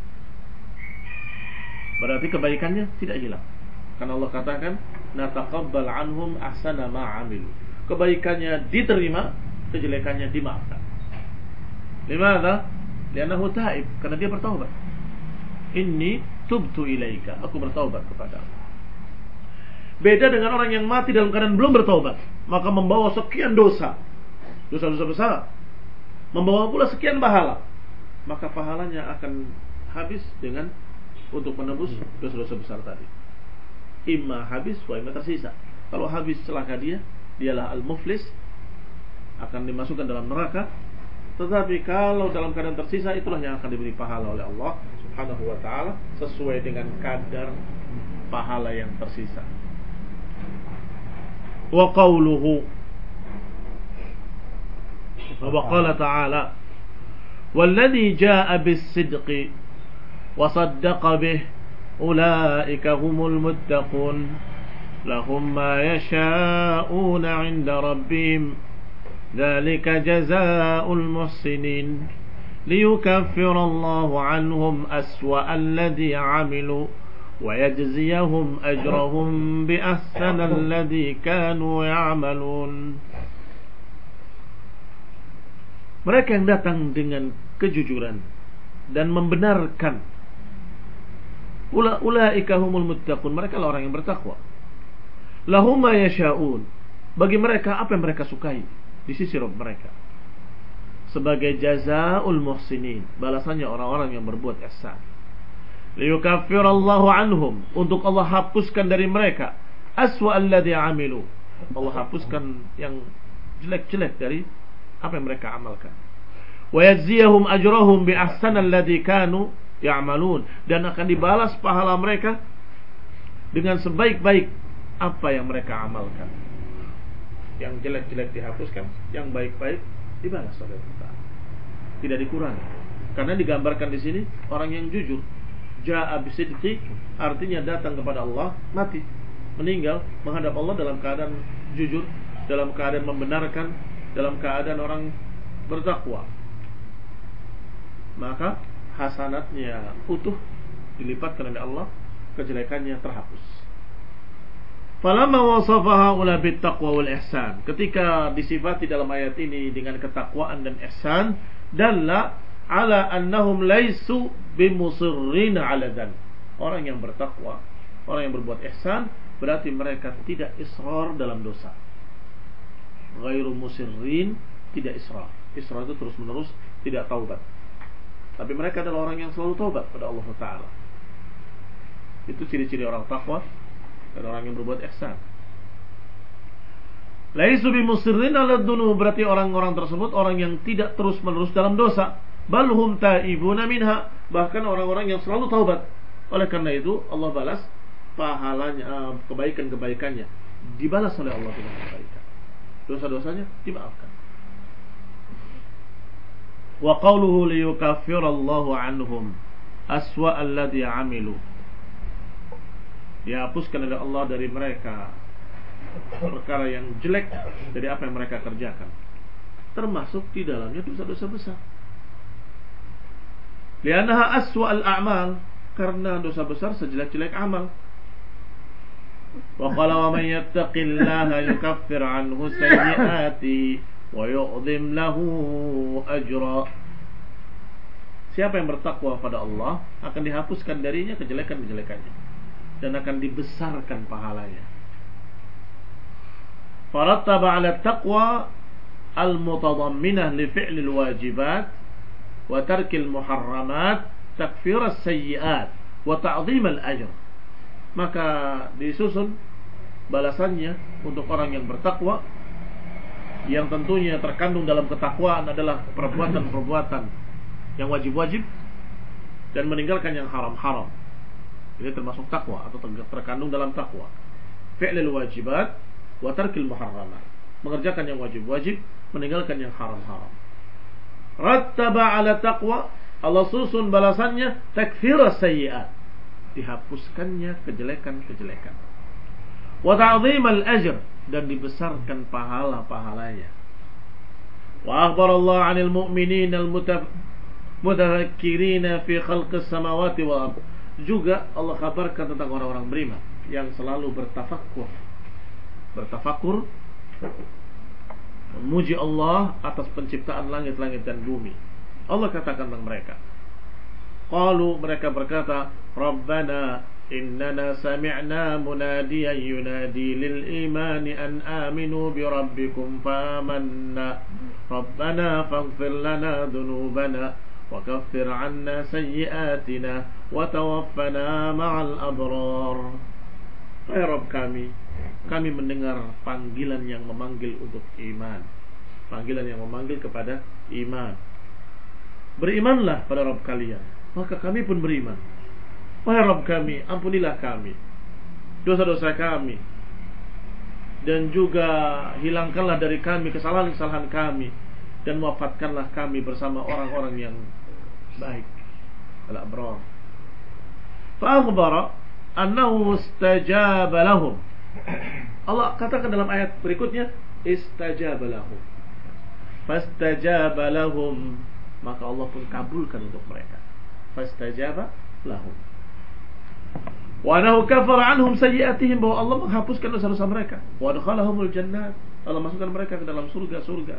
Berarti kebaikannya tidak hilang. Karena Allah katakan, nataqabbal anhum ahsana ma 'amilu. Kebaikannya diterima, kejelekannya dimaafkan. Limadha? Li'annahu ta'ib, karena dia bertaubat. Inni tubtu ilaika, aku bertaubat kepadamu. Beda dengan orang yang mati dalam keadaan belum bertaubat, maka membawa sekian dosa, dosa-dosa besar, membawa pula sekian pahala, maka pahalanya akan habis dengan untuk menebus dosa-dosa besar tadi. Imma habis wa imma tersisa. Kalau habis celaka dialah al-muflis, akan dimasukkan dalam neraka. Tetapi kalau dalam keadaan tersisa, itulah yang akan diberi pahala oleh Allah Subhanahu wa ta'ala sesuai dengan kadar pahala yang tersisa. Wa qawluhu, wa qala ta'ala, walladhi ja'a bis-sidqi wa saddaqa bih ulaika humul muttaqun lahum ma yasha'una 'inda rabbihim dzalika jazaa'ul muhsinin liyukaffira Allahu 'anhum aswa'a alladhi 'amilu wa yajziyahum ajrahum bi ahsani alladhi kanu ya'malun. Mereka yang datang dengan kejujuran dan membenarkan, ulaika humul muttaqun, mereka lah orang yang bertakwa. Lahum ma yasha'un, bagi mereka apa yang mereka sukai di sisi Rabb mereka, sebagai jazaa'ul muhsinin, balasannya orang-orang yang berbuat ihsan. Liyukaffirallahu anhum, untuk Allah hapuskan dari mereka aswa alladhi amilu, Allah hapuskan yang jelek-jelek dari apa yang mereka amalkan. Wa yajziyahum ajrahum bi ahsani alladhi kanu ya'malun, dan akan dibalas pahala mereka dengan sebaik-baik apa yang mereka amalkan. Yang jelek-jelek dihapuskan, yang baik-baik dibalas oleh Allah, tidak dikurangi. Karena digambarkan di sini orang yang jujur. Ja'a bisidqi artinya datang kepada Allah, mati, meninggal menghadap Allah dalam keadaan jujur, dalam keadaan membenarkan, dalam keadaan orang bertakwa. Maka hasanatnya utuh dilipatkan oleh Allah, kejelekannya terhapus. Falamma wasafaha ula bittaqwa wal ihsan. Ketika disifati dalam ayat ini dengan ketakwaan dan ihsan, dalla ala annahum laisu bimusirrin ala dan. Orang yang bertakwa, orang yang berbuat ihsan, berarti mereka tidak israr dalam dosa. Ghairu musirrin, tidak israr. Israr itu terus menerus, tidak taubat. Tapi mereka adalah orang yang selalu taubat pada Allah Ta'ala. Itu ciri-ciri orang takwa dan orang yang berbuat ihsan. Laisu bimusirrin ala dzunub, berarti orang-orang tersebut orang yang tidak terus-menerus dalam dosa. Balhum taibuna minha, bahkan orang-orang yang selalu taubat. Oleh karena itu Allah balas pahalanya, kebaikan-kebaikannya dibalas oleh Allah dengan kebaikan. Dosa-dosanya dimaafkan. Wa qawluhu liyukaffirallahu anhum aswa alladhi amilu. Dihapuskan oleh Allah dari mereka perkara yang jelek dari apa yang mereka kerjakan, termasuk di dalamnya dosa-dosa besar. Li'annaha aswa al-a'mal, karena dosa besar sejelek-jelek amal. Wa qala wa man yattaqillaha yukaffir anhu sayyi'ati wa yu'dhim lahu ajra. Siapa yang bertakwa pada Allah akan dihapuskan darinya kejelekan-kejelekannya dan akan dibesarkan pahalanya. Farattaba 'ala at-taqwa al-mutadamminah li fi'lil wajibat wa tarkil muharramat takfir as-sayyi'at wa ta'dhim al-ajr. Maka disusun balasannya untuk orang yang bertakwa, yang tentunya terkandung dalam ketakwaan adalah perbuatan-perbuatan yang wajib-wajib dan meninggalkan yang haram-haram. Ini termasuk takwa atau terkandung dalam takwa. Fi'lil wajibat wa tarkil muharramat, mengerjakan yang wajib-wajib, meninggalkan yang haram-haram. Rattaba 'ala taqwa, Allah susun balasannya takfir as-sayyi'at, dihapuskannya kejelekan-kejelekan. Wa ta'dhim al-ajr, dan dibesarkan pahala-pahalanya. Wa akhbara Allah 'anil mu'minin al-mutafakkirin fi khalqis samawati wal ardh. Juga Allah kabarkan tentang orang-orang beriman yang selalu bertafakkur memuji Allah atas penciptaan langit-langit dan bumi. Allah katakan tentang mereka, qalu, mereka berkata, Rabbana innana sami'na munadiyan yunadi lil imani an aminu bi rabbikum famanna Rabbana faghfir lana dhunubana wa kaffir 'anna sayyi'atina wa tawaffana ma'al abrar. Ya Rabb kami mendengar panggilan yang memanggil untuk iman, panggilan yang memanggil kepada iman. Berimanlah pada Rabb kalian, maka kami pun beriman. Wahai Rabb kami, ampunilah kami dosa-dosa kami, dan juga hilangkanlah dari kami kesalahan-kesalahan kami, dan wafatkanlah kami bersama orang-orang yang baik, al-abrar. Fa akhbara annahu istajaba lahum. Allah katakan dalam ayat berikutnya, istajaba lahum. Fastajaba lahum, maka Allah pun kabulkan untuk mereka. Fastajaba lahum. Wa anahu kafara anhum sayyi'atihim, bahwa Allah menghapuskan dosa-dosa mereka. Wa adkhalahumul jannat, Allah masukkan mereka ke dalam surga-surga.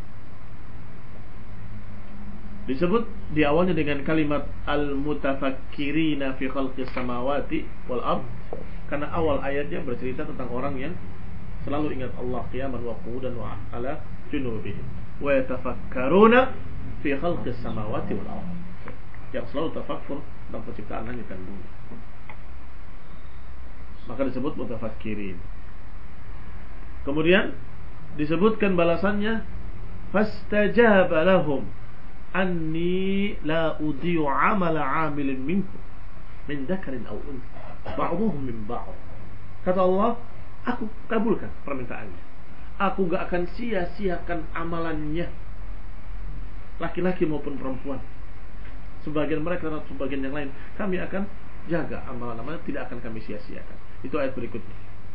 Disebut di awalnya dengan kalimat al-mutafakkirina fi khalqis samawati wal ard, karena awal ayatnya bercerita tentang orang yang selalu ingat Allah qiyaman wa qu'udan wa ala junubihim wa yatafakkaruna fi khalqis samawati wal ard, yang selalu tafakkur tentang penciptaan langit dan bumi. Maka disebut mutafakkirin. Kemudian disebutkan balasannya, fastajaba lahum anni la udhi'u 'amala 'amilin minkum min dzakarin aw untha ba'dhuhum min ba'd. Kata Allah, aku kabulkan permintaannya. Aku gak akan sia-siakan amalannya, laki-laki maupun perempuan, sebagian mereka dan sebagian yang lain, kami akan jaga amalan-amalan, tidak akan kami sia-siakan. Itu ayat berikutnya.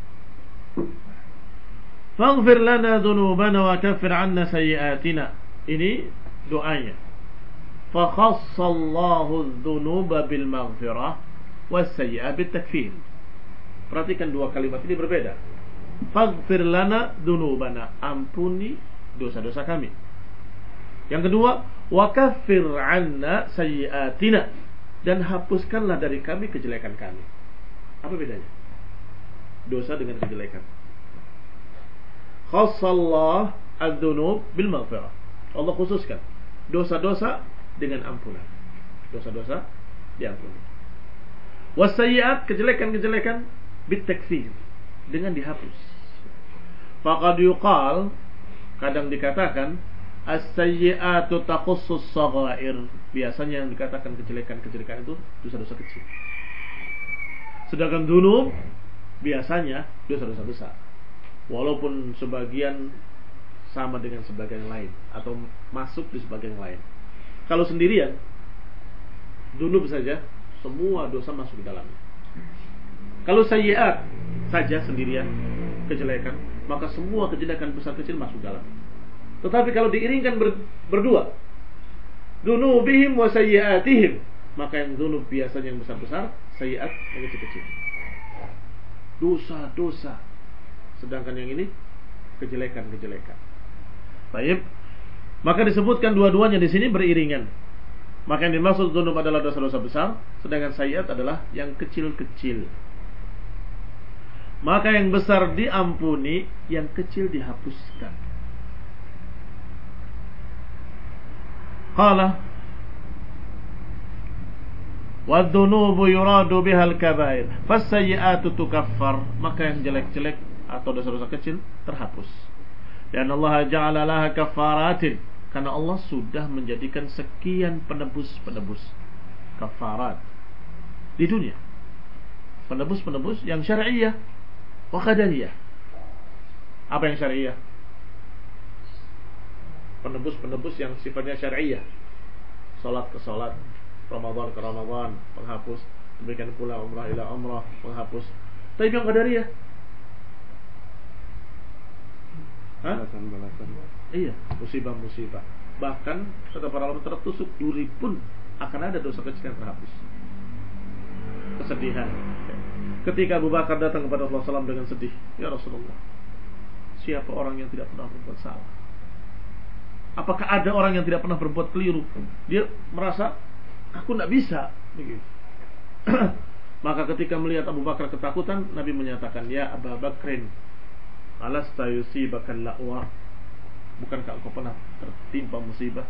Faghfir lana dhunubana wa kaffir 'anna sayyi'atina. Ini doanya. Fa khassallahu adh-dhunuba bil maghfirah was sayyi'at bit takfir. Perhatikan dua kalimat ini berbeda. Faghfir lana dhunubana, ampuni dosa-dosa kami. Yang kedua, wa kaffir 'anna sayyi'atina, dan hapuskanlah dari kami kejelekan kami. Apa bedanya dosa dengan kejelekan? Khassallah adz-dzunub bil maghfirah. Allah khususkan dosa-dosa dengan ampunan. Dosa-dosa diampuni. Wasayyi'at, kejelekan-kejelekan, bit takfir, dengan dihapus. Faqad yuqal, kadang dikatakan, as-sayyi'atu takhussus saghair. Biasanya yang dikatakan kejelekan-kejelekan itu dosa-dosa kecil. Sedangkan dzunub biasanya dosa-dosa besar. Walaupun sebagian sama dengan sebagian lain atau masuk di sebagian lain. Kalau sendirian, dzunub saja semua dosa masuk di dalamnya. Kalau sayyi'at saja sendirian, kejelekan, maka semua kejelekan besar kecil masuk dalam. Tetapi kalau diiringkan berdua, dzunubihim wa sayyi'atihim, maka yang dzunub biasanya yang besar-besar, sayyi'at yang kecil-kecil. Dosa-dosa. Sedangkan yang ini kejelekan-kejelekan. Baik. Maka disebutkan dua-duanya di sini beriringan. Maka yang dimaksud dzunub adalah dosa-dosa besar, sedangkan sayyi'at adalah yang kecil-kecil. Maka yang besar diampuni, yang kecil dihapuskan. Qala wadh-dhunubu yuradu bihal kabair fas-sayyi'atu tukaffar, maka yang jelek-jelek atau dosa-dosa kecil terhapus. Dan Allah ja'ala laha kaffaratin, karena Allah sudah menjadikan sekian penebus-penebus kafarat di dunia. Penebus-penebus yang syar'iyah wa qadariyah. Apa yang syar'iyah? Penebus-penebus yang sifatnya syar'iyah. Salat ke salat, Ramadan ke Ramadan, penghapus. Demikian pula umrah ila umrah, penghapus. Tapi yang qadariyah, balasan. Iya, musibah-musibah. Bahkan kata para ulama, tertusuk duri pun akan ada dosa kecil yang terhapus. Kesedihan. Ketika Abu Bakar datang kepada Rasulullah SAW dengan sedih, ya Rasulullah, siapa orang yang tidak pernah berbuat salah? Apakah ada orang yang tidak pernah berbuat keliru? Dia merasa, aku tidak bisa. Maka ketika melihat Abu Bakar ketakutan, Nabi menyatakan, ya Abu Bakrin, alasta yusibakal la'wa, bukankah engkau pernah tertimpa musibah?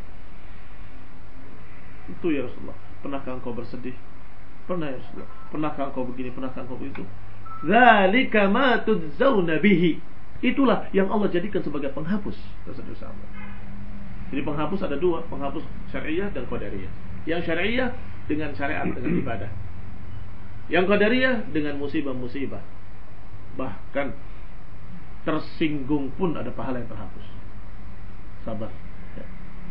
Itu ya Rasulullah. Pernahkah engkau bersedih? Pernah ya Rasulullah. Pernahkah engkau begini? Pernahkah engkau begitu? Dzalika ma tudzawna bihi. Itulah yang Allah jadikan sebagai penghapus dosa-dosa. Jadi penghapus ada dua, penghapus syariah dan qadariyah. Yang syariah dengan syariat, dengan ibadah. Yang qadariyah dengan musibah-musibah. Bahkan tersinggung pun ada pahala yang terhapus. Sabar. Ya.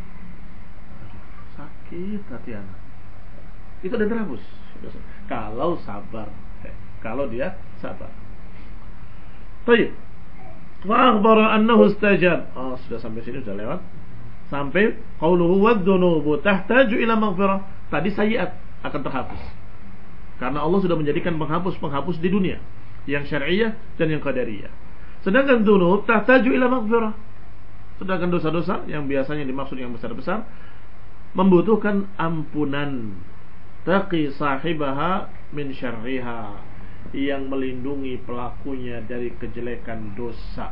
Sakit hati anak. Itu ada terhapus. Kalau sabar. Kalau dia sabar. Baik. Wa akhbara annahu istajab. Oh, sudah sampai sini, sudah lewat. Sampai qauluhu wadh-dhunubu tahtaju ila maghfirah. Tadi sayyi'at akan terhapus. Karena Allah sudah menjadikan penghapus-penghapus di dunia, yang syar'iyah dan yang qadariyah. Sedangkan dzunub tahtaju ila maghfirah. Sedangkan dosa-dosa yang biasanya dimaksud yang besar-besar membutuhkan ampunan. Taqi sahibaha min syarriha, yang melindungi pelakunya dari kejelekan dosa.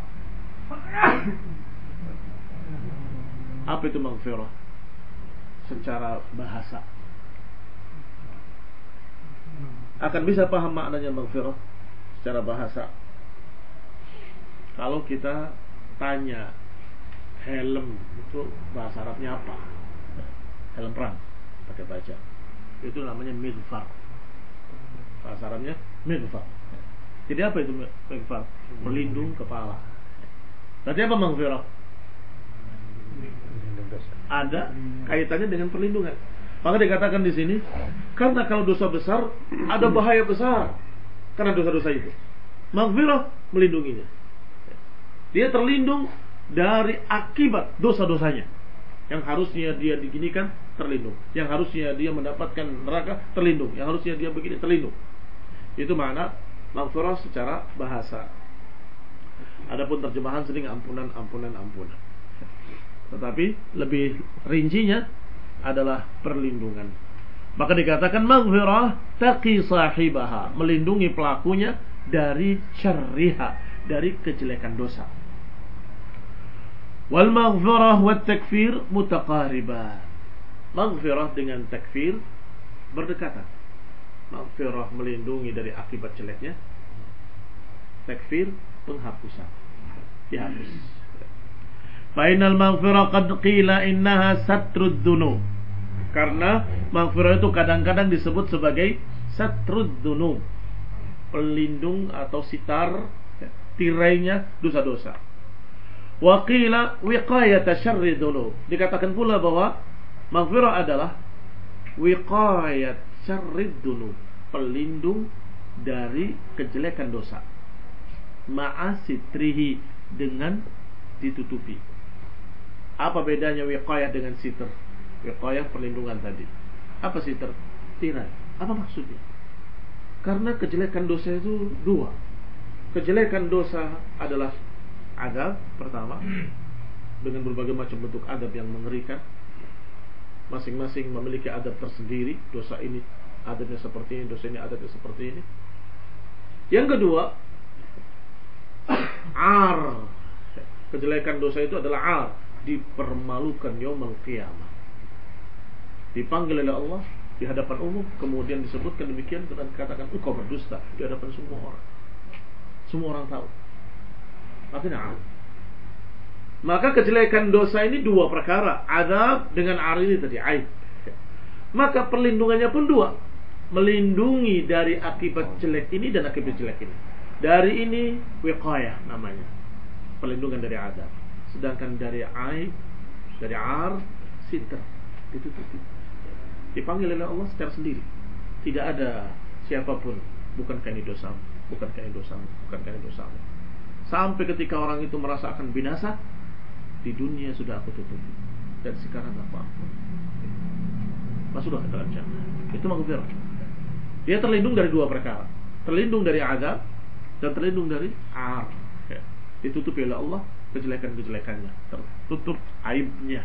Apa itu maghfirah secara bahasa? Akan bisa paham maknanya maghfirah secara bahasa kalau kita tanya helm itu bahasa Arabnya apa? Helm perang pakai baja, itu namanya midfar. Bahasa Arabnya midfar. Jadi apa itu midfar? Pelindung kepala. Berarti apa maghfirah? Ada kaitannya dengan perlindungan. Maka dikatakan di sini, karena kalau dosa besar ada bahaya besar karena dosa-dosa itu. Maghfirah melindunginya. Dia terlindung dari akibat dosa-dosanya. Yang harusnya dia diginikan, terlindung. Yang harusnya dia mendapatkan neraka, terlindung. Yang harusnya dia begini, terlindung. Itu makna maghfirah secara bahasa. Adapun terjemahan sering ampunan. Tetapi lebih rincinya adalah perlindungan. Maka dikatakan maghfirah taqi sahibaha, melindungi pelakunya dari syarriha, dari kejelekan dosa. Wal maghfirah wat takfir mutaqariban. Maghfirah dengan takfir berdekatan. Maghfirah melindungi dari akibat jeleknya, takfir penghapusan, dihapus. Fainal maghfirah qad qila innaha satrud dzunub. Karena maghfirah itu kadang-kadang disebut sebagai satrud dzunub, pelindung atau sitar, tirainya dosa-dosa. Wa qila wiqayata syarri dzunub. Dikatakan pula bahwa maghfirah adalah wiqayat syarri dzunub, pelindung dari kejelekan dosa. Ma'asitrihi, dengan ditutupi. Apa bedanya wiqayah dengan sitr? Wiqayah perlindungan tadi. Apa sitr? Tirai. Apa maksudnya? Karena kejelekan dosa itu dua. Kejelekan dosa adalah adab pertama, dengan berbagai macam bentuk adab yang mengerikan. Masing-masing memiliki adab tersendiri. Dosa ini adabnya seperti ini, dosa ini adabnya seperti ini. Yang kedua, ar. Kejelekan dosa itu adalah ar, dipermalukan yaumul qiyamah. Dipanggil oleh Allah di hadapan umum, kemudian disebutkan demikian dan dikatakan engkau berdusta di hadapan semua orang. Semua orang tahu. Artinya, maka kejelekan dosa ini dua perkara, adab dengan ar ini tadi, aib. Maka perlindungannya pun dua, melindungi dari akibat jelek ini dan akibat jelek ini. Dari ini wiqayah namanya, perlindungan dari adab. Sedangkan dari aib, dari ar, sitr, ditutupi. Dipanggil oleh Allah secara sendiri. Tidak ada siapapun, bukankah ini dosamu, bukankah ini dosamu, bukankah ini dosamu. Sampai ketika orang itu merasa akan binasa, di dunia sudah aku tutupi dan sekarang aku ampun. Masuklah ke dalam jannah. Itu maghfirah. Dia terlindung dari dua perkara, terlindung dari azab dan terlindung dari ar. Ditutupi oleh Allah kejelekan-kejelekannya, tertutup aibnya.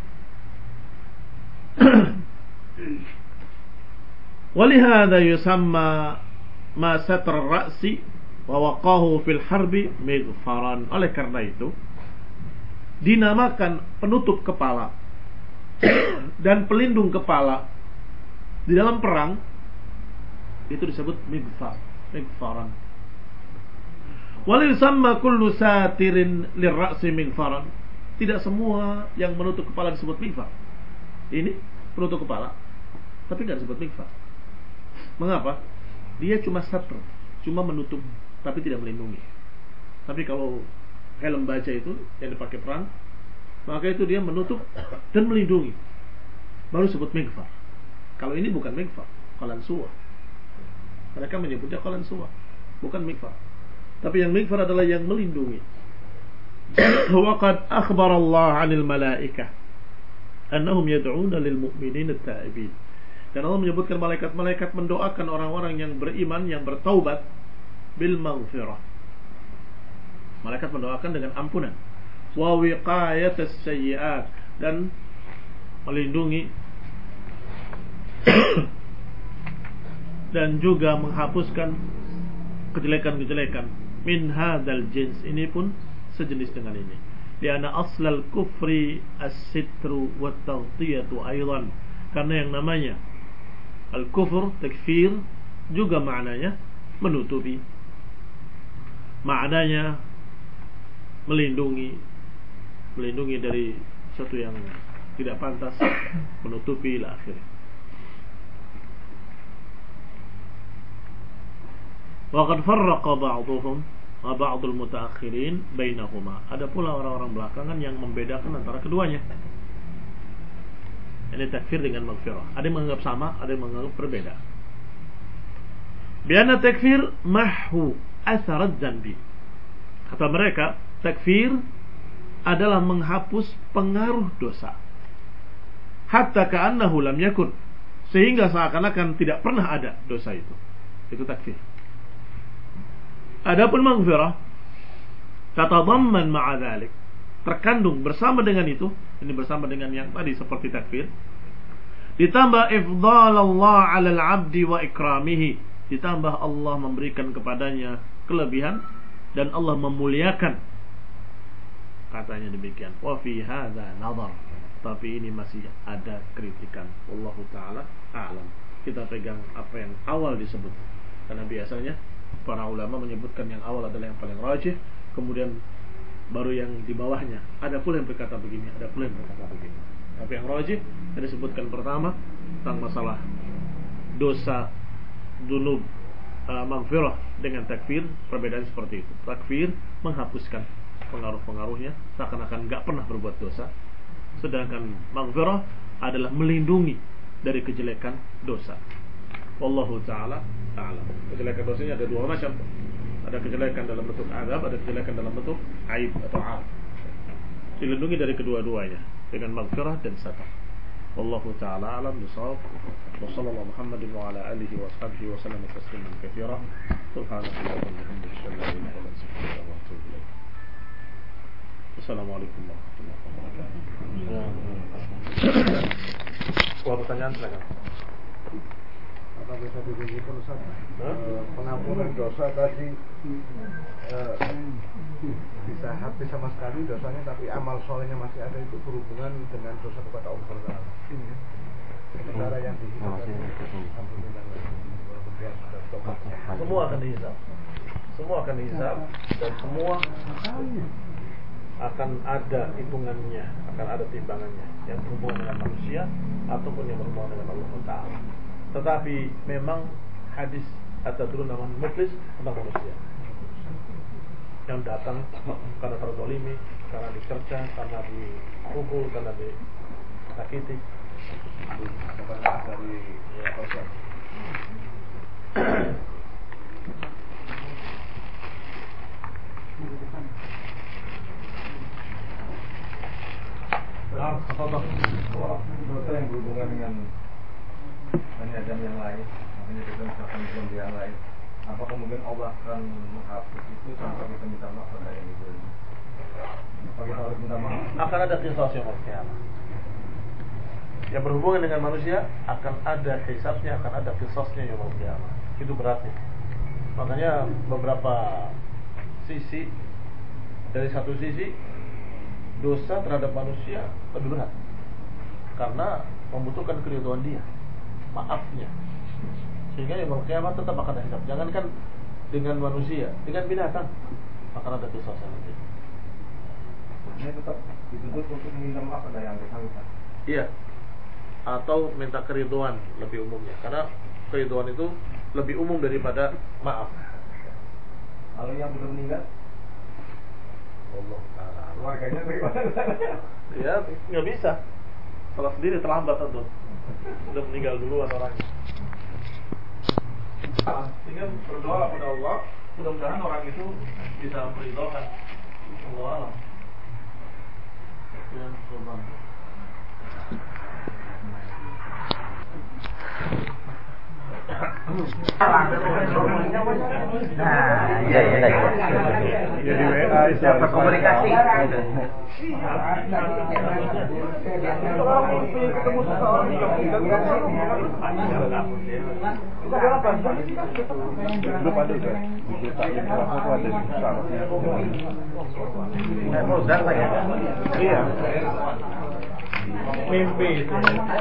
Walihada yusamma ma satr ra'si wa waqahu fil harbi mighfaran. Oleh karena itu dinamakan penutup kepala dan pelindung kepala di dalam perang itu disebut mighfaran. Wal yusamma kullu satirin lirra'si mighfaran. Tidak semua yang menutup kepala disebut mighfar. Ini penutup kepala tapi tidak disebut mighfar. Mengapa? Dia cuma satr, cuma menutup tapi tidak melindungi. Tapi kalau helm baja itu yang dipakai perang, maka itu dia menutup dan melindungi, baru sebut mighfar. Kalau ini bukan mighfar, qalan suwa. Mereka menyebutnya qalan suwa, bukan mighfar. Tapi yang mighfar adalah yang melindungi. Wa qad akhbara Allah 'anil malaikah annahum yad'una lil mu'minin at-ta'ibin. Dan Allah menyebutkan malaikat-malaikat mendoakan orang-orang yang beriman, yang bertaubat bil maghfirah. Malaikat mendoakan dengan ampunan. Wa wiqayatas sayyi'at, dan melindungi dan juga menghapuskan kejelekan-kejelekan. Min hadzal jins, ini pun sejenis dengan ini. Lianna aslal kufri as-sitru wat taghtiyatu aidan. Karena yang namanya al-kufur, takfir, juga maknanya menutupi. Maknanya melindungi dari sesuatu yang tidak pantas, menutupi ila akhirnya. Wa qad farraqa ba'dhum wa ba'dul mutaakhirin bainahuma. Ada pula orang-orang belakangan yang membedakan antara keduanya. Ini takfir dengan maghfirah. Ada yang menganggap sama, ada yang menganggap berbeda. Bi'anna takfir mahhu atharat dzanbi. Kata mereka, takfir adalah menghapus pengaruh dosa. Hatta ka'annahu lam yakun, sehingga seakan-akan tidak pernah ada dosa itu. Itu takfir. Adapun maghfirah, tatadamman ma'a dzalik, terkandung bersama dengan itu, ini bersama dengan yang tadi seperti takfir, ditambah ifdal Allah 'alal 'abdi wa ikramihi, ditambah Allah memberikan kepadanya kelebihan dan Allah memuliakan. Katanya demikian. Wa fi hadza nadhar, tapi ini masih ada kritikan. Wallahu taala a'lam. Kita pegang apa yang awal disebut, karena biasanya para ulama menyebutkan yang awal adalah yang paling rajih, kemudian baru yang di bawahnya. Ada pula yang berkata begini, ada pula yang berkata begini. Tapi yang rajih yang disebutkan pertama tentang masalah dosa dzunub, maghfirah dengan takfir, perbedaan seperti itu. Takfir menghapuskan pengaruh-pengaruhnya, seakan-akan enggak pernah berbuat dosa. Sedangkan maghfirah adalah melindungi dari kejelekan dosa. Wallahu ta'ala a'lam. Kejelekan dosanya ada dua macam. Ada kejelekan dalam bentuk azab, ada kejelekan dalam bentuk aib atau aib. Dilindungi dari kedua-duanya dengan maghfirah dan satar. Wallahu ta'ala a'lam bisawab. Wa sallallahu Muhammadin wa ala alihi wa ashabihi wa sallam tasliman katsira. Subhanallahi wa bihamdihi, asyhadu an la ilaha illa anta, wa atubu ilaik. Assalamualaikum warahmatullahi wabarakatuh. Wah, pertanyaan silakan. Apa bisa ditunjukkan Ustaz? Pengampunan dosa tadi bisa habis sama sekali dosanya, tapi amal solehnya masih ada, itu berhubungan dengan dosa kepada Allah Taala. Sementara yang dihisab semua akan dihisab. Semua akan dihisab dan semua akan ada hitungannya, akan ada timbangannya yang berhubungan dengan manusia ataupun yang berhubungan dengan Allah Taala. Tetapi memang hadis atadruna man muflis tentang manusia yang datang karena terzalimi, karena dicerca, karena dipukul, karena disakiti, dari proses. Dosa yang berhubungan dengan penyadam yang lain, menyadam misalkan yang lain, apakah mungkin Allah akan menghapus itu tanpa kita minta maaf pada yang itu? Apa kita harus minta maaf? Akan ada qisas yang kiamat. Yang berhubungan dengan manusia akan ada hisabnya, akan ada qisasnya yang kiamat. Itu berarti. Makanya beberapa sisi, dari satu sisi dosa terhadap manusia lebih berat karena membutuhkan keridhaan dia, maafnya, sehingga yang kiamat tetap akan ada hisab. Jangankan dengan manusia, dengan binatang akan ada dosa nanti. Ini tetap dituntut untuk meminta maaf pada yang bersangkutan. Iya, atau minta keridhaan lebih umumnya, karena keridhaan itu lebih umum daripada maaf. Kalau yang belum meninggal, Allah Ta'ala, keluarganya bagaimana? ya nggak bisa, salah sendiri, terlambat tentu, sudah meninggal duluan orangnya. Sehingga berdoa kepada Allah, mudah-mudahan orang itu bisa meridhokan. Allah alam. Ya, subhanallah. Jadi WA siapa komunikasi? Belum ada kan? Iya. Mimpi itu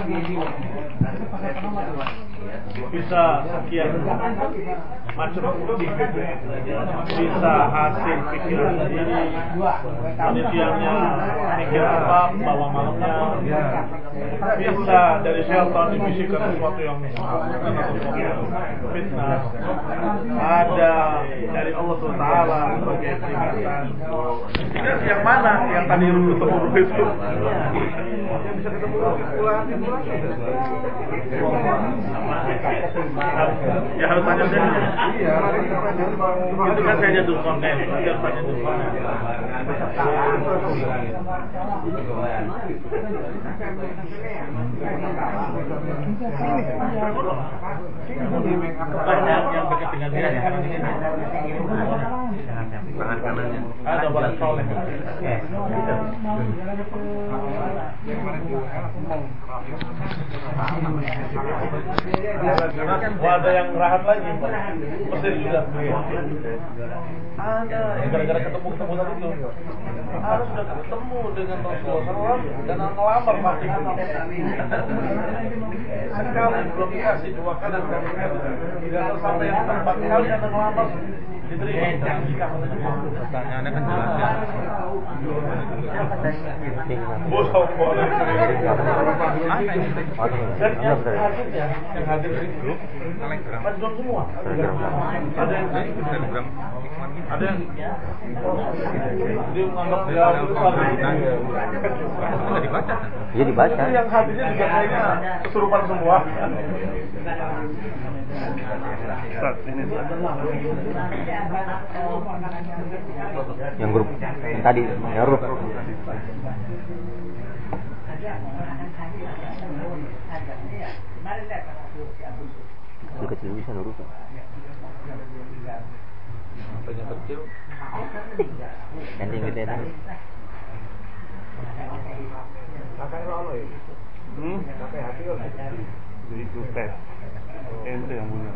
bisa sekian macam, bisa hasil pikiran sendiri, manusianya mikir apa, bawa malamnya, bisa dari syaitan dibisikkan sesuatu yang fitnah, ada dari Allah SWT sebagai peringatan. Yang mana yang tadi ketemu itu? Yang bisa ketemu pulang. Ya harus tanya saya. Itu kan saya jatuh konten. Banyak yang dekat dengan dia ya. Tangan kanannya. Ada balas soleh. Ada yang rahat lagi, Mesir juga. Ada gara-gara ketemu tadi tuh. Harus sudah ketemu dengan Rasulullah dan ngelamar pasti. Sekali belum dikasih, dua kali tidak sampai yang keempat kali ada ngelamar diterima. Pertanyaannya kan jelas ya. Bosok boleh. Yang hadir di grup Telegram semua. Ada yang Telegram. Ada yang dia menganggap dia dibaca. Iya dibaca. Itu yang hadirnya juga kayaknya kesurupan semua. Yang grup yang tadi yang grup. Kecil bisa nurut. Yang kecil. Yang gede tadi. Pakai rono ya? Pakai hati kok. Jadi tes. Ente yang punya.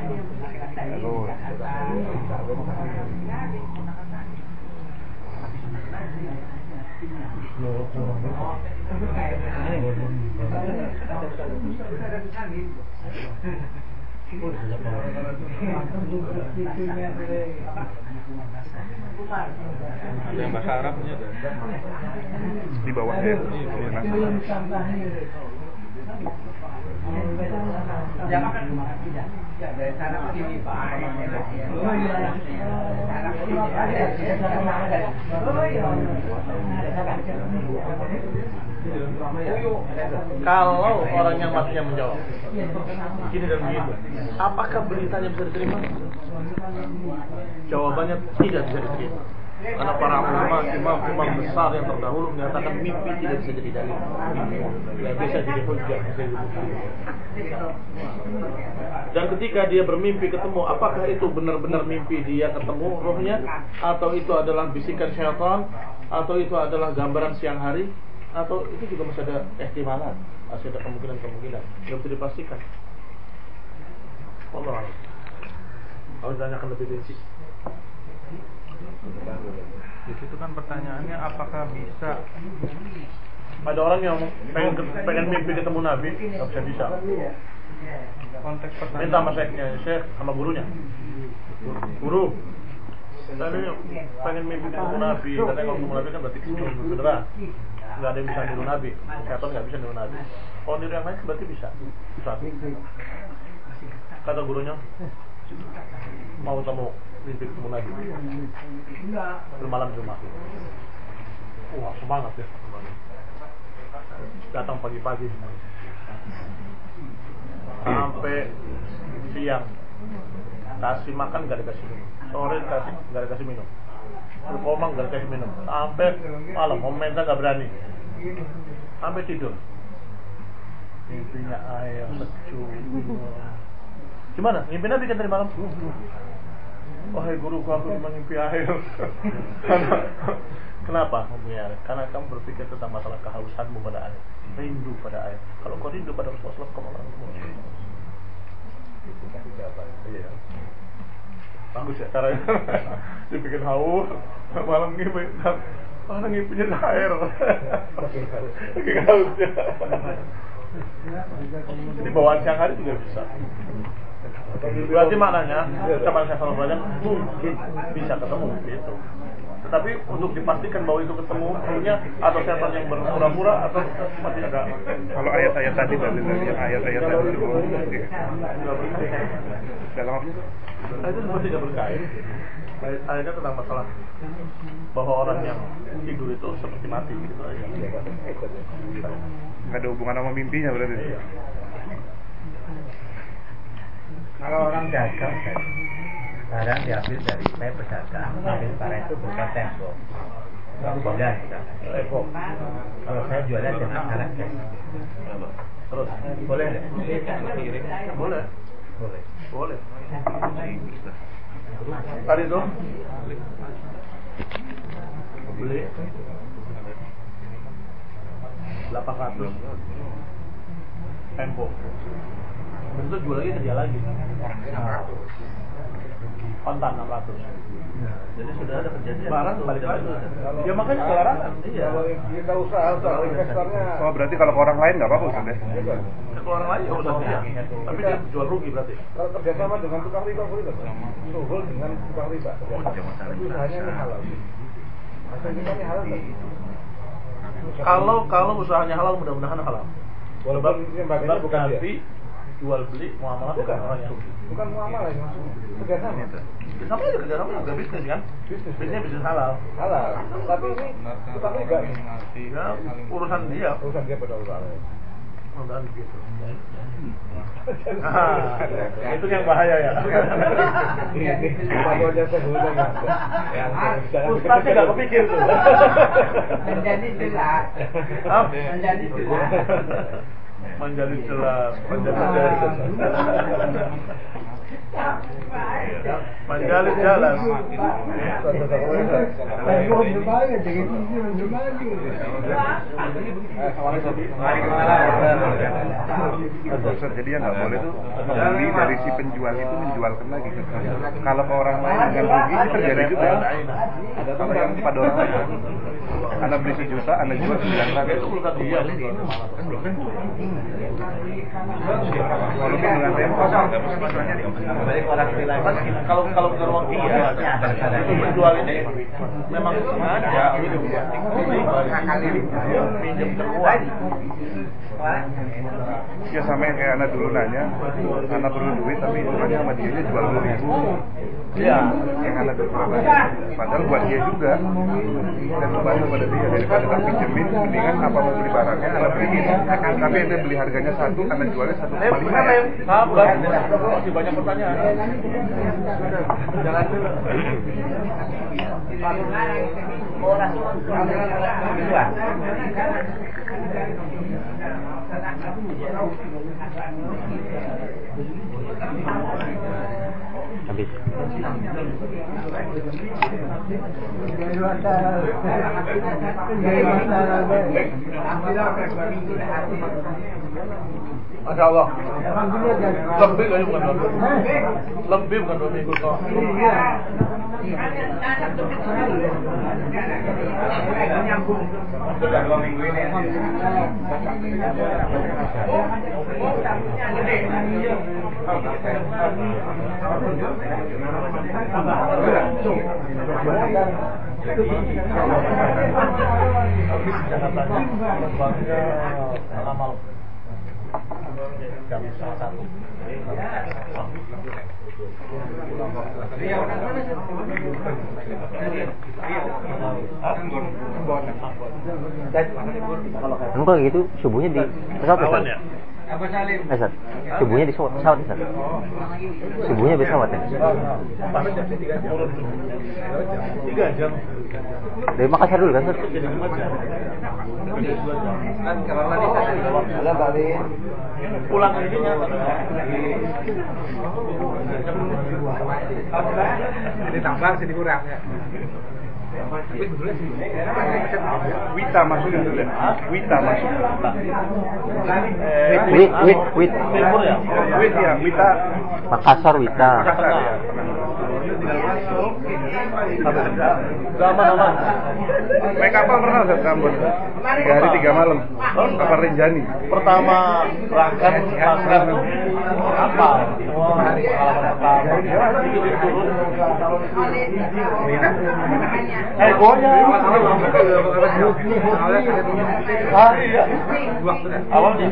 Yang bahasa Arabnya ada Di bawah kalau orang yang matinya menjawab begini dan begitu, apakah beritanya bisa diterima? Jawabannya tidak bisa diterima. Karena para imam besar yang terdahulu menyatakan mimpi tidak bisa jadi dalil. Ya bisa jadi hujjah, bisa jadi bukti. Dan ketika dia bermimpi ketemu, apakah itu benar-benar mimpi dia ketemu rohnya, atau itu adalah bisikan syaitan, atau itu adalah gambaran siang hari, atau itu juga masih ada ihtimalan, masih ada kemungkinan yang bisa dipastikan. Allah harus tanyakan lebih rinci. Di situ kan pertanyaannya apakah bisa ada orang yang pengen mimpi ketemu Nabi, nggak bisa. konteks pertanyaan Minta sama Syekh sama gurunya. Guru, saya pengen mimpi ketemu Nabi, karena kalau ketemu Nabi kan berarti beneran. Nggak ada yang bisa niru Nabi, syaitan nggak bisa niru Nabi. Kalau niru yang lain berarti bisa. Kata gurunya, mau kamu mimpi ketemu Nabi, bermalam di rumah. Wah, semangat ya. Datang pagi-pagi sampai siang, kasih makan gak dikasih minum, sore gak dikasih minum, berkomang gak dikasih minum, sampai malam mau minta gak berani, sampai tidur. Mimpinya air sejuk. Gimana? Mimpi Nabi kan tadi malam? Wahai guruku, aku cuma mimpi air. Kenapa mimpi air? Karena kamu berpikir tentang masalah kehausanmu pada air, rindu pada air. Kalau kau rindu pada Rasulullah, kamu akan ketemu. Iya. Bagus ya caranya. Dibikin haus, malam ngimpi, mana ngimpinya air. Bikin haus ya. Di bawaan siang hari juga bisa. Berarti maknanya ucapan saya salah belajar mungkin bisa ketemu gitu. Tapi untuk dipastikan bahwa itu ketemu punya atau setan yang berpura-pura atau masih ada. Kalau ayat-ayat tadi dari ayat-ayat tadi itu dalam itu seperti tidak berkait. Ayatnya tentang masalah bahwa orang yang tidur itu seperti mati gitu aja. nggak ada hubungan sama mimpinya berarti. Kalau orang dagang barang diambil dari saya pedagang, ambil barang itu bukan tempo. Boleh, kalau saya jualnya dengan harga cash. Terus Boleh deh? boleh. Boleh. Boleh. Tadi tuh beli 800 tempo. Bentuk jual lagi ke dia lagi. Kontan 600. Jadi sudah ada kejadian. Barang balik lagi. Ya makanya kelarangan. Iya. Kita usaha investornya. Oh berarti kalau ke orang lain nggak apa-apa Ustaz ya? Ke orang lain ya urusan dia. Tapi dia jual rugi berarti. Kalau kerjasama dengan tukang riba boleh nggak? Suhul dengan tukang riba. Usahanya ini halal. Asal kita ini halal nggak? Kalau usahanya halal mudah-mudahan halal. Walaupun yang bagiannya bukan dia. Tapi jual beli muamalah Bukan. dengan orang yang Bukan muamalah yang langsung. Kerjasama. sama aja kerjasama juga bisnis kan? Bisnisnya bisnis halal. Halal. Tapi ini tukang riba nih. Ya, urusan dia. Urusan dia pada usaha. Mudah-mudahan gitu. Itu yang bahaya ya. Kalau aja sebulan Ustaznya nggak kepikir tuh. Menjadi jelas. Menjadi jelas. Menjadi jelas. Menjadi jalan. Jadi yang nggak boleh tuh beli dari si penjual itu menjualkan lagi. Kalau ke orang lain dengan rugi itu terjadi juga. Kalau yang pada orang lain, Anda beli 1 juta, Anda jual 900. Itu urusan dia. Walaupun dengan tempo. Kalau ke ruang dia itu menjual ini memang sengaja pinjam teruang. Ya sama yang kayak anak dulu nanya, anak perlu duit tapi hitungannya sama dia jual 2.000. Iya. Yang anak dulu padahal buat dia juga. Dan membantu pada dia daripada tak pinjemin, mendingan apa mau beli barangnya anak beli. Tapi ente beli harganya 1, anak jualnya 1,5. Sabar, masih banyak pertanyaan. Jalan dulu. Habis. Masya Allah. Lebih kali bukan 2 minggu. Lebih bukan 2 minggu kok. Sudah 2 minggu ini. Jam 1. Enggak gitu, subuhnya di pesawat Awan ya? ya? Apa Salim? Sat. Subuhnya di pesawat ya? Sat? Subuhnya di pesawat ya? Panas jam 3 jam. 3 jam. Dari Makassar dulu kan, Sat? Kan kalau tadi saya balik Pulang ininya. ditambah sini kurang ya. Wita masuknya dulu ya. Wita masuk. Wit. Timur ya? Wit ya, Wita. Makassar Wita. Makassar ya. Aman. Naik kapal pernah Ustaz Ambon? 3 hari 3 malam. Kapal Rinjani. Pertama berangkat pasang apa? Pengalaman pertama. Turun. Gonya. Iya. Awalnya.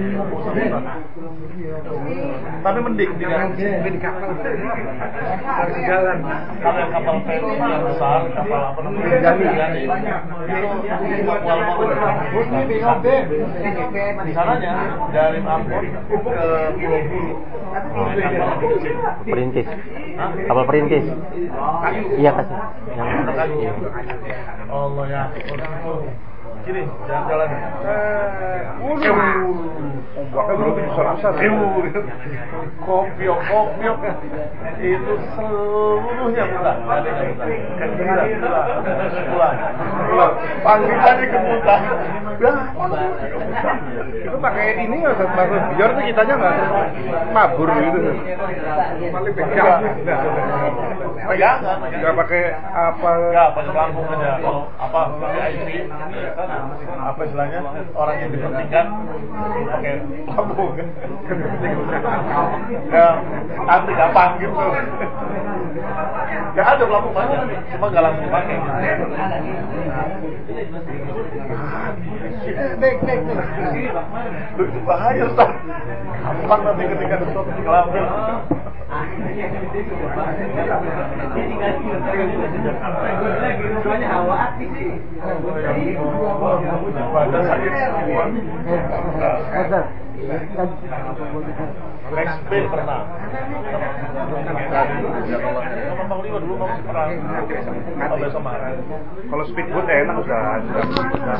Tapi mending tidak kapal. Jalan. Kalau kapal feri yang besar, kapal apa namanya? Rinjani. Di sananya dari Ambon ke Pulau Bulu. Perintis. Kapal perintis. Iya kasih. Yang Allah ya. Sini, jalan-jalan. Ombaknya berarti besar-besar. Kopiok itu seluruhnya buta. Pulang. Panggilannya ke buta. Itu pakai ini nggak Ustaz? Maksud biar tuh kitanya nggak mabur gitu. Paling pegang. Pegangan. Nggak pakai apa? Nggak, pakai pelampung aja. Kalau apa pakai IC, apa istilahnya orang yang dipentingkan pakai pelampung. Ya, antri gampang gitu. Nggak ada pelampung banyak, cuma nggak langsung pakai. Naik. Itu bahaya Ustaz. Gampang nanti ketika ngelambil. Explain pernah. Panglima dulu masih perang. Kalau speedboat enak Ustaz.